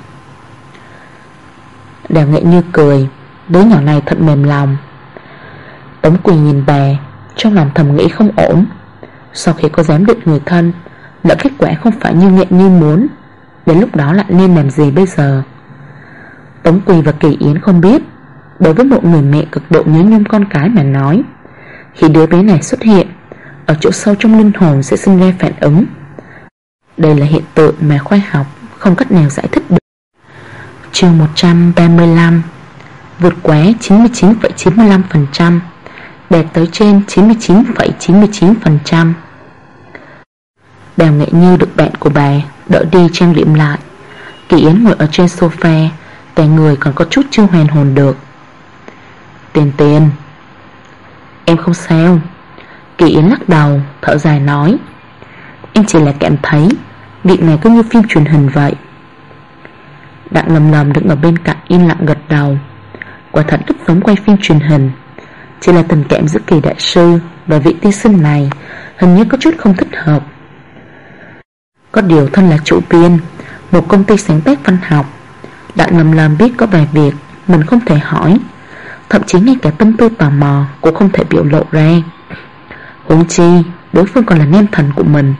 Đèo Nghệ Như cười, đứa nhỏ này thật mềm lòng. Tống Quỳ nhìn bà, trong lòng thầm nghĩ không ổn. Sau khi có giám định người thân, lỡ kết quả không phải như Nghệ Như muốn, đến lúc đó lại nên làm gì bây giờ? Tống Quỳ và Kỳ Yến không biết, đối với một người mẹ cực độ nhớ nhung con cái mà nói, khi đứa bé này xuất hiện, ở chỗ sâu trong linh hồn sẽ sinh ra phản ứng. Đây là hiện tượng mà khoa học không cách nào giải thích được. Chương 135. Vượt quá 99,95%, đạt tới trên 99,99%. Đèo Nghệ Như được bạn của bà đỡ đi trang điểm lại. Kỳ Yến ngồi ở trên sofa, cả người còn có chút chưa hoàn hồn được. Tiền, em không sao. Kỳ Yến lắc đầu, thở dài nói: Em chỉ là cảm thấy việc này cứ như phim truyền hình vậy. Đặng Lầm Lầm đứng ở bên cạnh im lặng gật đầu. Quả thật rất giống quay phim truyền hình, chỉ là tình cảm giữa Kỳ đại sư và vị tiên sinh này hình như có chút không thích hợp. Có điều thân là chủ biên một công ty sáng tác văn học, Đặng Lầm Lầm biết có vài việc mình không thể hỏi, thậm chí ngay cả tâm tư tò mò cũng không thể biểu lộ ra. Huống chi đối phương còn là nem thần của mình.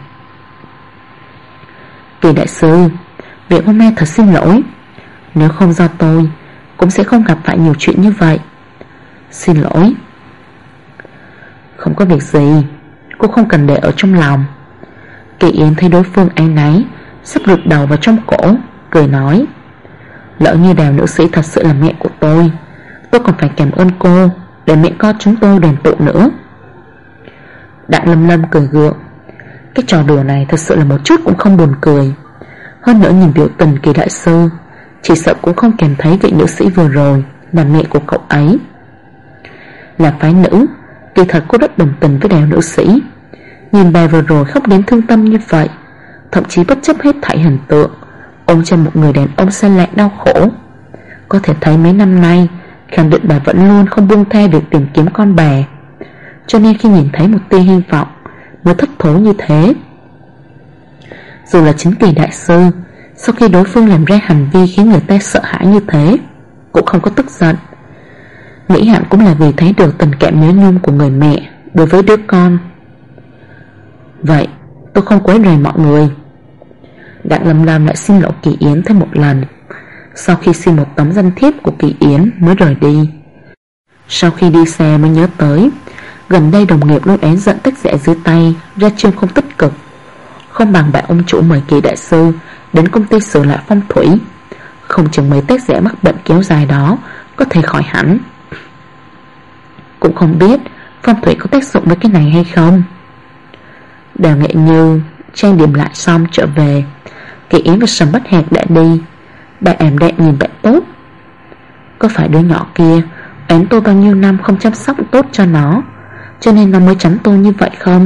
Kỳ đại sư, việc hôm nay thật xin lỗi. Nếu không do tôi, cũng sẽ không gặp phải nhiều chuyện như vậy. Xin lỗi. Không có việc gì, cô không cần để ở trong lòng. Kỳ Yến thấy đối phương áy náy, sắp rụt đầu vào trong cổ, cười nói: Lỡ như Đèo nữ sĩ thật sự là mẹ của tôi còn phải cảm ơn cô để mẹ con chúng tôi đoàn tụ nữa. Đặng Lâm Lâm cười gượng. Cái trò đùa này thật sự là một chút cũng không buồn cười. Hơn nữa nhìn biểu tình Kỳ đại sư, chỉ sợ cũng không cảm thấy vị nữ sĩ vừa rồi là mẹ của cậu ấy. Là phái nữ, kỳ thật cô rất đồng tình với Đèo nữ sĩ. Nhìn bà vừa rồi khóc đến thương tâm như vậy, thậm chí bất chấp hết thảy hình tượng, ôm chân một người đàn ông xa lạ đau khổ. Có thể thấy mấy năm nay khẳng định bà vẫn luôn không buông tha việc tìm kiếm con bà, cho nên khi nhìn thấy một tia hy vọng mới thất thố như thế. Dù là chính Kỳ đại sư, sau khi đối phương làm ra hành vi khiến người ta sợ hãi như thế, cũng không có tức giận. Nghĩ hẳn cũng là vì thấy được tình cảm nhớ nhung của người mẹ đối với đứa con. Vậy tôi không quấy rầy mọi người. Đặng Lâm Lam lại xin lỗi Kỳ Yến thêm một lần. Sau khi xin một tấm danh thiếp của Kỳ Yến mới rời đi. Sau khi đi xe mới nhớ tới gần đây đồng nghiệp luôn én giận tách rẽ dưới tay, ra chương không tích cực. Không bằng bạn ông chủ mời Kỳ đại sư đến công ty sửa lại phong thủy. Không chừng mấy tách rẽ mắc bệnh kéo dài đó có thể khỏi hẳn. Cũng không biết phong thủy có tác dụng với cái này hay không. Đào Nghệ Như trang điểm lại xong trở về. Kỳ Yến và Sầm Bách Hạc đã đi. Bà ảm đạm nhìn bạn tốt. Có phải đứa nhỏ kia én tôi bao nhiêu năm không chăm sóc tốt cho nó, cho nên nó mới tránh tôi như vậy không?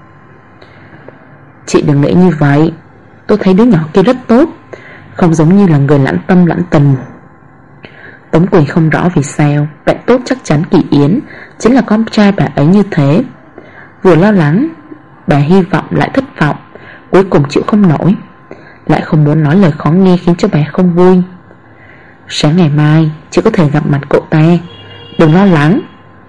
Chị đừng nghĩ như vậy. Tôi thấy đứa nhỏ kia rất tốt, không giống như là người lãnh tâm lãnh tình. Tống Quỳ không rõ vì sao bạn tốt chắc chắn Kỳ Yến chính là con trai bà ấy như thế. Vừa lo lắng, bà hy vọng lại thất vọng, cuối cùng chịu không nổi, lại không muốn nói lời khó nghe khiến cho bà không vui. Sáng ngày mai chị có thể gặp mặt cậu ta, đừng lo lắng.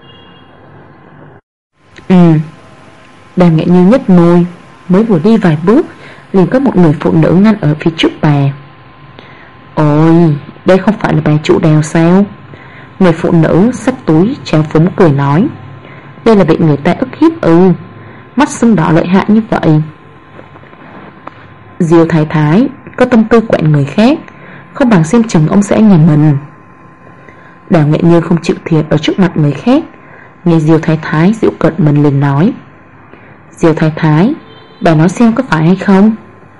Đàm Nghệ Như nhếch môi, mới vừa đi vài bước liền có một người phụ nữ ngăn ở phía trước bà. Ôi, đây không phải là bà chủ Đào sao? Người phụ nữ xách túi treo phúng cười nói. Đây là bị người ta ức hiếp mắt sưng đỏ lợi hại như vậy. Diêu Thái Thái có tâm tư quẹn người khác, không bằng xem chừng ông sẽ nhà mình. Đào Nghệ Như không chịu thiệt ở trước mặt người khác, nghe Diêu Thái Thái giễu cợt mình liền nói. Diêu Thái Thái, bà nói xem có phải hay không?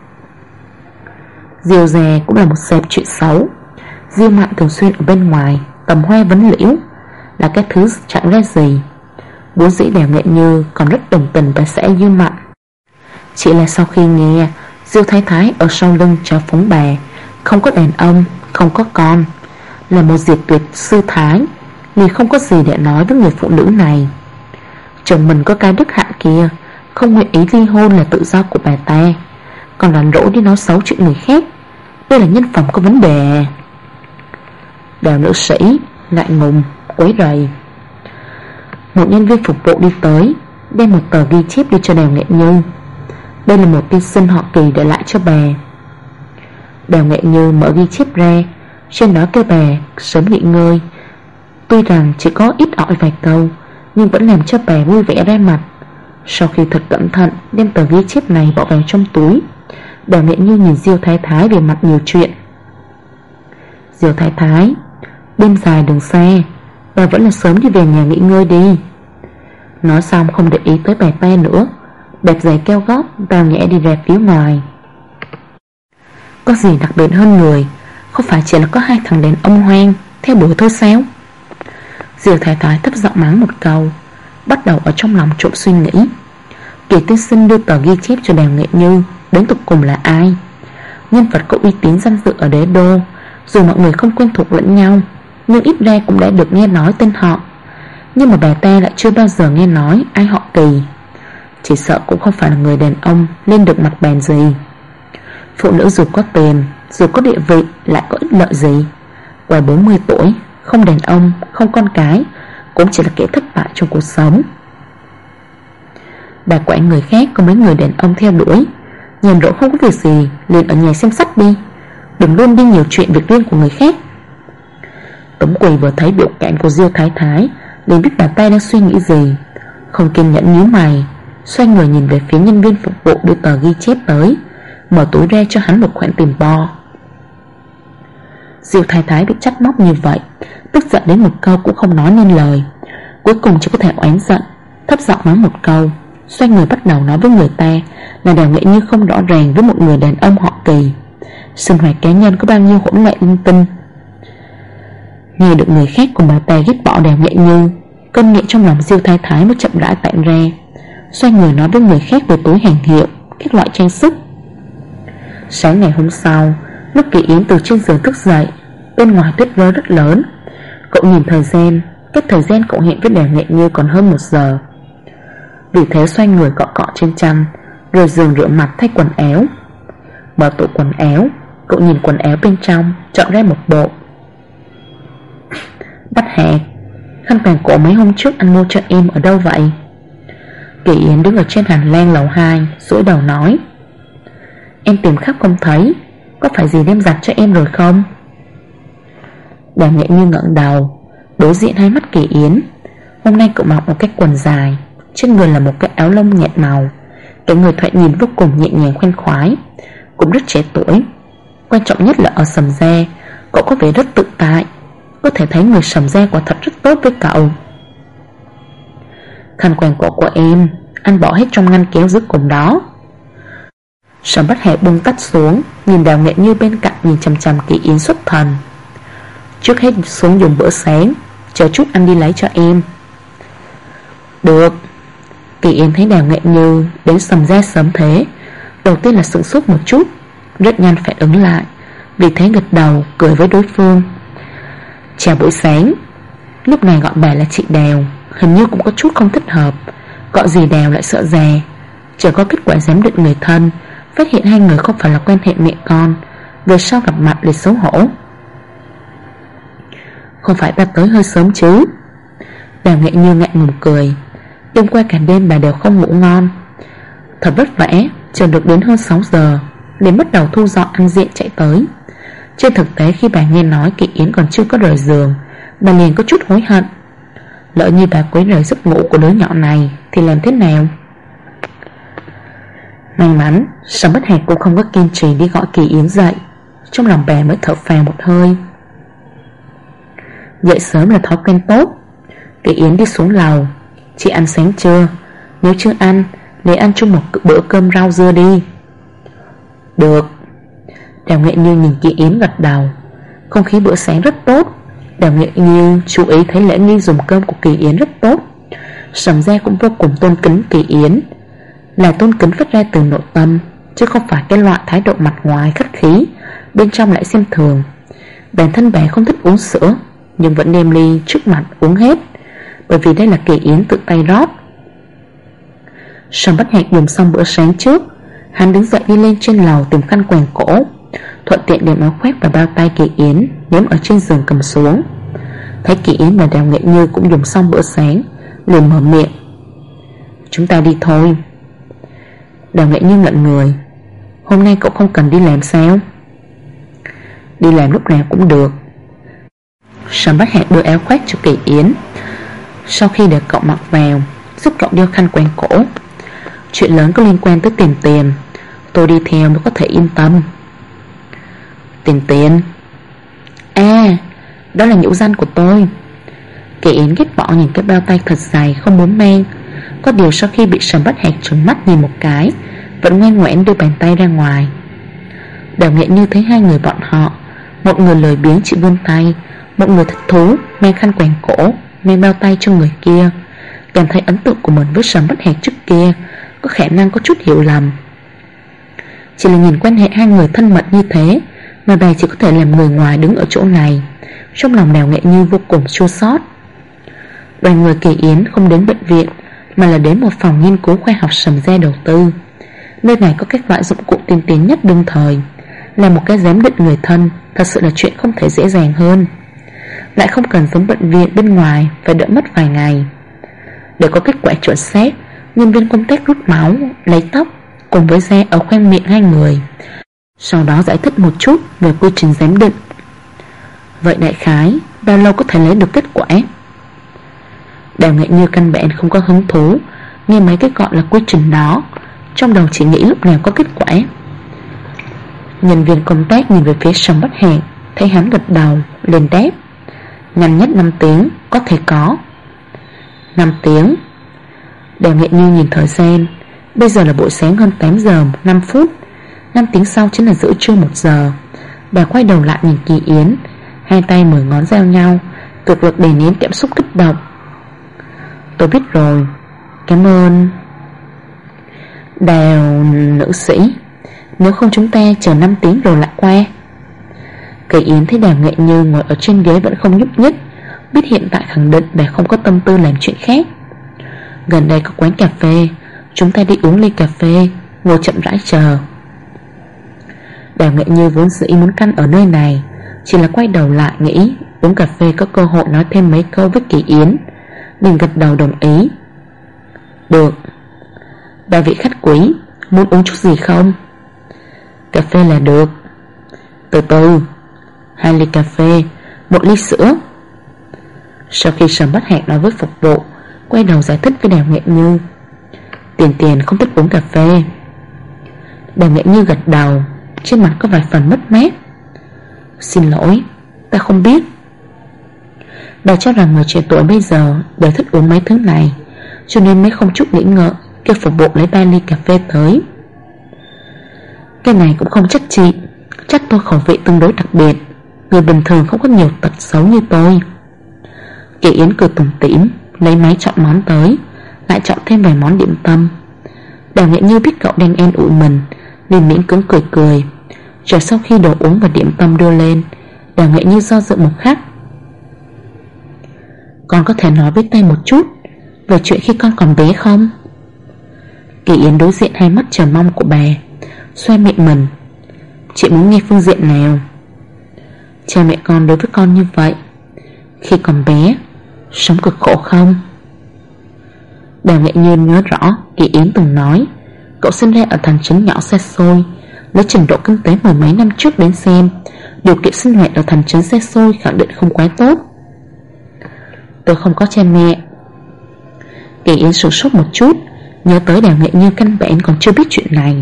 Diêu già cũng là một sẹp chuyện xấu. Diêu Mạn thường xuyên ở bên ngoài tầm hoa vấn liễu, là cái thứ chẳng ra gì. Vốn dĩ Đào Nghệ Như còn rất đồng tình bà xã Diêu Mạn. Chỉ là sau khi nghe Diêu Thái Thái ở sau lưng cho phúng bà không có đàn ông, không có con, là một diệt tuyệt sư thái, liền không có gì để nói với người phụ nữ này. Chồng mình có cái đức hạnh kia, không nguyện ý ly hôn là tự do của bà ta, còn rảnh rỗi đi nói xấu chuyện người khác, đây là nhân phẩm có vấn đề. Đào nữ sĩ ngại ngùng quấy rầy. Một nhân viên phục vụ đi tới, đem một tờ ghi chép đi cho Đào Nghệ Như. Đây là một tiên sinh họ Kỳ để lại cho bà. Đào Nghệ Như mở ghi chép ra, trên đó kêu bà sớm nghỉ ngơi. Tuy rằng chỉ có ít ỏi vài câu, nhưng vẫn làm cho bà vui vẻ ra mặt. Sau khi thật cẩn thận đem tờ ghi chép này bỏ vào trong túi, Đào Nghệ Như nhìn Diêu Thái Thái về mặt nhiều chuyện. Diêu Thái Thái, đêm dài đường xa, bà vẫn là sớm đi về nhà nghỉ ngơi đi. Nói xong không để ý tới bà ta nữa, đẹp giày keo gót vào nhẹ đi ra phía ngoài. Có gì đặc biệt hơn người, không phải chỉ là có hai thằng đàn ông hoang theo đuổi thôi sao? Diêu Thái Thái thấp giọng mắng một câu, bắt đầu ở trong lòng trộm suy nghĩ. Kỳ tiên sinh đưa tờ ghi chép cho Đào Nghệ Như đến tục cùng là ai? Nhân vật có uy tín danh dự ở đế đô, dù mọi người không quen thuộc lẫn nhau, nhưng ít ra cũng đã được nghe nói tên họ. Nhưng mà bà ta lại chưa bao giờ nghe nói ai họ Kỳ. Chỉ sợ cũng không phải là người đàn ông lên được mặt bàn gì. Phụ nữ dù có tiền, dù có địa vị lại có ích lợi gì? Ngoài 40 tuổi, không đàn ông, không con cái, cũng chỉ là kẻ thất bại trong cuộc sống. Bà quản người khác có mấy người đàn ông theo đuổi, nhàn rỗi không có việc gì liền ở nhà xem sách đi, đừng luôn đi nhiều chuyện việc riêng của người khác. Tống Quỳ vừa thấy biểu cảm của Diêu Thái Thái liền biết bà ta đang suy nghĩ gì, không kiên nhẫn nhíu mày, xoay người nhìn về phía nhân viên phục vụ đưa tờ ghi chép tới, mở túi ra cho hắn một khoản tiền bo. Diêu Thái Thái bị trách móc như vậy, tức giận đến một câu cũng không nói nên lời, cuối cùng chỉ có thể oán giận, thấp giọng nói một câu, xoay người bắt đầu nói với người ta là Đào Nghệ Như không rõ ràng với một người đàn ông họ Kỳ, sinh hoạt cá nhân có bao nhiêu hỗn loạn linh tinh. Nghe được người khác cùng bà ta ghét bỏ Đào Nghệ Như, cơn nghiện trong lòng Diêu Thái Thái mới chậm rãi tản ra, xoay người nói với người khác về túi hàng hiệu, các loại trang sức. Sáng ngày hôm sau, lúc Kỳ Yến từ trên giường thức dậy, bên ngoài tuyết rơi rất lớn. Cậu nhìn thời gian, cách thời gian cậu hẹn với Đào Nghệ Như còn hơn 1 giờ. Vì thế xoay người cọ cọ trên chăn, rồi giường rửa mặt thay quần áo. Mở tủ quần áo, cậu nhìn quần áo bên trong, chọn ra một bộ. Bách Hạc, khăn tàng cổ mấy hôm trước anh mua cho em ở đâu vậy? Kỳ Yến đứng ở trên hành lang lầu 2, duỗi đầu nói: Em tìm khắp không thấy, có phải gì đem giặt cho em rồi không? Đàm Nghệ Như ngẩng đầu, đối diện hai mắt Kỳ Yến. Hôm nay cậu mặc một cái quần dài, trên người là một cái áo lông nhạt màu. Cái người thoạt nhìn vô cùng nhẹ nhàng khoan khoái, cũng rất trẻ tuổi. Quan trọng nhất là ở sầm da, cậu có vẻ rất tự tại. Có thể thấy người sầm da quả thật rất tốt với cậu. Khăn quàng cổ của em, anh bỏ hết trong ngăn kéo dưới cùng đó. Sầm Bách Hạc buông tắt xuống, nhìn Đào Nghệ Như bên cạnh nhìn chằm chằm Kỳ Yến xuất thần. Trước hết xuống dùng bữa sáng, chờ chút anh đi lấy cho em. Được. Kỳ Yến thấy Đào Nghệ Như đến sầm da sớm thế, đầu tiên là sửng sốt một chút, rất nhanh phản ứng lại, vì thế gật đầu cười với đối phương. Chào buổi sáng. Lúc này gọi bà là chị Đào hình như cũng có chút không thích hợp. Gọi gì Đào lại sợ dè. Chờ có kết quả giám định người thân, phát hiện hai người không phải là quan hệ mẹ con, về sau gặp mặt để xấu hổ. Không phải ta tới hơi sớm chứ? Đào Nghệ Như ngại ngùng cười. Đêm qua cả đêm bà đều không ngủ ngon, thật vất vả chờ được đến hơn 6 giờ để bắt đầu thu dọn ăn diện chạy tới. Trên thực tế khi bà nghe nói Kỳ Yến còn chưa có rời giường, bà liền có chút hối hận. Lỡ như bà quấy rầy giấc ngủ của đứa nhỏ này thì làm thế nào? May mắn Sầm Bách Hạc cũng không có kiên trì đi gọi Kỳ Yến dậy. Trong lòng bà mới thở phào một hơi. Dậy sớm là thói quen tốt. Kỳ Yến đi xuống lầu. Chị ăn sáng chưa? Nếu chưa ăn, để ăn chung một bữa cơm rau dưa đi. Được. Đào Nghệ Như nhìn Kỳ Yến gật đầu. Không khí bữa sáng rất tốt. Đào Nghệ Như chú ý thấy lễ nghi dùng cơm của Kỳ Yến rất tốt. Sầm gia cũng vô cùng tôn kính Kỳ Yến, là tôn kính phát ra từ nội tâm, chứ không phải cái loại thái độ mặt ngoài khách khí, bên trong lại xem thường. Bản thân bà không thích uống sữa, nhưng vẫn đem ly trước mặt uống hết, bởi vì đây là Kỳ Yến tự tay rót. Sầm Bách Hạc dùng xong bữa sáng trước, hắn đứng dậy đi lên trên lầu tìm khăn quàng cổ, thuận tiện đem áo khoác và bao tay Kỳ Yến ném ở trên giường cầm xuống. Thấy Kỳ Yến và Đào Nghệ Như cũng dùng xong bữa sáng, liền mở miệng: Chúng ta đi thôi. Đào Nghệ Như ngẩn người. Hôm nay cậu không cần đi làm sao? Đi làm lúc nào cũng được. Sầm Bách Hạc đưa áo khoác cho Kỳ Yến, sau khi để cậu mặc vào, giúp cậu đeo khăn quàng cổ. Chuyện lớn có liên quan tới tiền tiền, tôi đi theo mới có thể yên tâm. Tiền tiền? À, đó là nhũ danh của tôi. Kỳ Yến ghét bỏ nhìn cái bao tay thật dài không muốn mang. Có điều sau khi bị Sầm Bách Hạc trừng mắt nhìn một cái, vẫn ngoan ngoãn đưa bàn tay ra ngoài. Đào Nghệ Như thấy hai người bọn họ, một người lười biếng chịu vươn tay, một người thích thú mang khăn quàng cổ, mang bao tay cho người kia, cảm thấy ấn tượng của mình với Sầm Bách Hạc trước kia có khả năng có chút hiểu lầm. Chỉ là nhìn quan hệ hai người thân mật như thế mà bà chỉ có thể làm người ngoài đứng ở chỗ này. Trong lòng Đào Nghệ Như vô cùng chua xót. Đoàn người Kỳ Yến không đến bệnh viện, mà là đến một phòng nghiên cứu khoa học Sầm gia đầu tư. Nơi này có các loại dụng cụ tiên tiến nhất đương thời, là một cái giám định người thân thật sự là chuyện không thể dễ dàng hơn. Lại không cần giống bệnh viện bên ngoài phải đợi mất vài ngày. Để có kết quả chuẩn xác, nhân viên công tác rút máu, lấy tóc cùng với da ở khoang miệng hai người, sau đó giải thích một chút về quy trình giám định. Vậy đại khái bao lâu có thể lấy được kết quả? Đào Nghệ Như căn bản không có hứng thú nghe mấy cái gọi là quy trình đó, trong đầu chỉ nghĩ lúc nào có kết quả. Nhân viên công tác nhìn về phía Sầm Bách Hạc, thấy hắn gật đầu liền đáp: Nhanh nhất 5 tiếng có thể có. 5 tiếng. Đào Nghệ Như nhìn thời gian, bây giờ là buổi sáng hơn 8 giờ 5 phút, 5 tiếng sau chính là giữa trưa 1 giờ. Bà quay đầu lại nhìn Kỳ Yến, hai tay 10 ngón giao nhau, cực lực đè nén cảm xúc kích động. Tôi biết rồi, cảm ơn. Đào nữ sĩ, nếu không chúng ta chờ 5 tiếng rồi lại qua. Kỳ Yến thấy Đào Nghệ Như ngồi ở trên ghế vẫn không nhúc nhích, biết hiện tại khẳng định bà không có tâm tư làm chuyện khác. Gần đây có quán cà phê, chúng ta đi uống ly cà phê, ngồi chậm rãi chờ. Đào Nghệ Như vốn dĩ muốn căn ở nơi này, chỉ là quay đầu lại nghĩ uống cà phê có cơ hội nói thêm mấy câu với Kỳ Yến, liền gật đầu đồng ý. Được. Ba vị khách quý, muốn uống chút gì không? Cà phê là được. Từ từ, 2 ly cà phê, 1 ly sữa. Sau khi Sầm Bách Hạc nói với phục vụ, quay đầu giải thích với Đào Nghệ Như. Tiền không thích uống cà phê. Đào Nghệ Như gật đầu, trên mặt có vài phần mất mát. Xin lỗi, ta không biết. Bà cho rằng người trẻ tuổi bây giờ đều thích uống mấy thứ này, cho nên mới không chút nghĩ ngợi kêu phục vụ lấy 3 ly cà phê tới. Cái này cũng không trách chị, chắc tôi khẩu vị tương đối đặc biệt, người bình thường không có nhiều tật xấu như tôi. Kỳ Yến cười tủm tỉm, lấy máy chọn món tới, lại chọn thêm vài món điểm tâm. Đào Nghệ Như biết cậu đang an ủi mình nên miễn cưỡng cười. Chờ sau khi đồ uống và điểm tâm đưa lên, Đào Nghệ Như do dự một khắc. Con có thể nói với tay một chút về chuyện khi con còn bé không? Kỳ Yến đối diện hai mắt chờ mong của bà, xoay miệng mình. Chị muốn nghe phương diện nào? Cha mẹ con đối với con như vậy, khi còn bé sống cực khổ không? Đào Nghệ Như nhớ rõ Kỳ Yến từng nói cậu sinh ra ở thành trấn nhỏ xa xôi, lấy trình độ kinh tế mười mấy năm trước đến xem, điều kiện sinh hoạt ở thành trấn xa xôi khẳng định không quá tốt. Tôi không có cha mẹ. Kỳ Yến sửng sốt một chút, nhớ tới Đào Nghệ Như căn bản còn chưa biết chuyện này.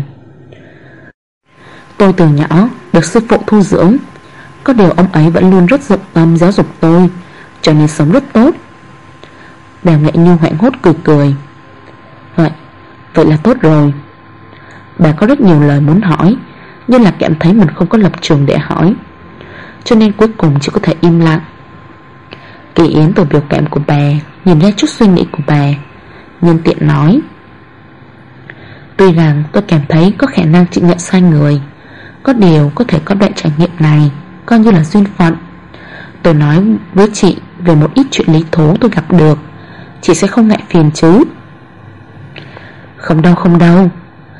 Tôi từ nhỏ được sư phụ thu dưỡng, có điều ông ấy vẫn luôn rất dụng tâm giáo dục tôi, cho nên sống rất tốt. Đào Nghệ Như hoảng hốt cười. Vậy là tốt rồi. Bà có rất nhiều lời muốn hỏi, nhưng là cảm thấy mình không có lập trường để hỏi, cho nên cuối cùng chỉ có thể im lặng. Kỳ Yến từ biểu cảm của bà nhìn ra chút suy nghĩ của bà, nhân tiện nói. Tuy rằng tôi cảm thấy có khả năng chị nhận sai người, có điều có thể có đoạn trải nghiệm này coi như là duyên phận. Tôi nói với chị về một ít chuyện lý thú tôi gặp được, chị sẽ không ngại phiền chứ? Không đâu.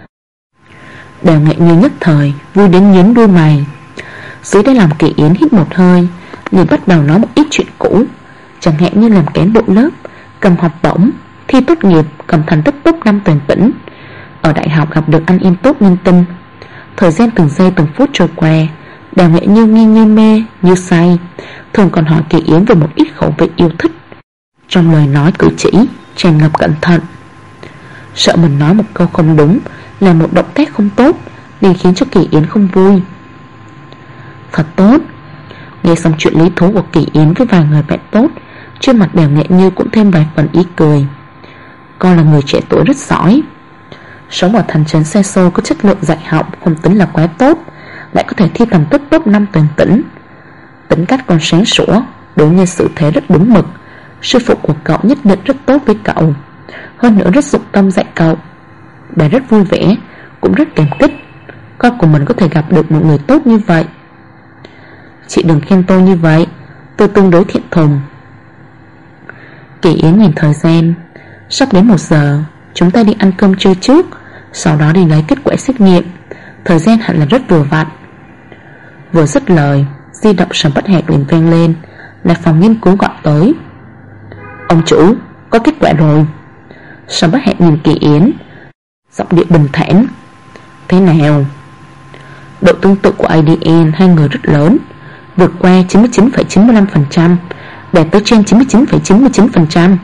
Đào Nghệ Như nhất thời vui đến nhướng đuôi mày. Dưới đáy lòng Kỳ Yến hít một hơi, liền bắt đầu nói một ít chuyện cũ, chẳng hạn như làm cán bộ lớp, cầm học bổng, thi tốt nghiệp, cầm thành tích top 5 toàn tỉnh, ở đại học gặp được anh em tốt nhân tinh. Thời gian từng giây từng phút trôi qua, Đào Nghệ Như nghe như mê, như say, thường còn hỏi Kỳ Yến về một ít khẩu vị yêu thích. Trong lời nói cử chỉ tràn ngập cẩn thận, sợ mình nói một câu không đúng, là một động tác không tốt, nên khiến cho Kỳ Yến không vui. Thật tốt. Nghe xong chuyện lý thú của Kỳ Yến với vài người bạn tốt, trên mặt Đào Nghệ Như cũng thêm vài phần ý cười. Con là người trẻ tuổi rất giỏi, sống ở thành trấn xa xôi có chất lượng dạy học không tính là quá tốt, lại có thể thi thành tích top 5 toàn tỉnh. Tính cách còn sáng sủa, đối nhân xử thế rất đúng mực. Sư phụ của cậu nhất định rất tốt với cậu, hơn nữa rất dụng tâm dạy cậu. Bà rất vui vẻ, cũng rất cảm kích con của mình có thể gặp được một người tốt như vậy. Chị đừng khen tôi như vậy, tôi tương đối thiện thùng. Kỳ Yến nhìn thời gian, sắp đến 1 giờ, chúng ta đi ăn cơm trưa trước, sau đó đi lấy kết quả xét nghiệm. Thời gian hẳn là rất vừa vặn. Vừa dứt lời, di động Sầm Bách Hạc liền vang lên, là phòng nghiên cứu gọi tới. Ông chủ, có kết quả rồi. Sầm Bách Hạc nhìn Kỳ Yến, giọng điệu bình thản. Thế nào? Độ tương tự của ADN hai người rất lớn, vượt qua 99,95%, đạt tới trên 99,99%.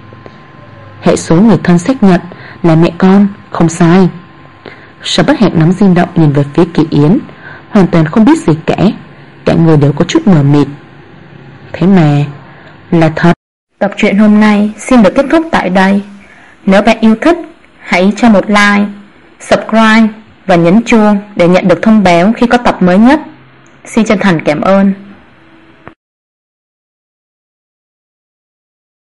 Hệ số người thân xác nhận là mẹ con, không sai. Sầm Bách Hạc nắm di động nhìn về phía Kỳ Yến, hoàn toàn không biết gì cả. Cả người đều có chút mờ mịt. Thế mà là thật. Tập truyện hôm nay xin được kết thúc tại đây. Nếu bạn yêu thích, hãy cho một like, subscribe và nhấn chuông để nhận được thông báo khi có tập mới nhất. Xin chân thành cảm ơn.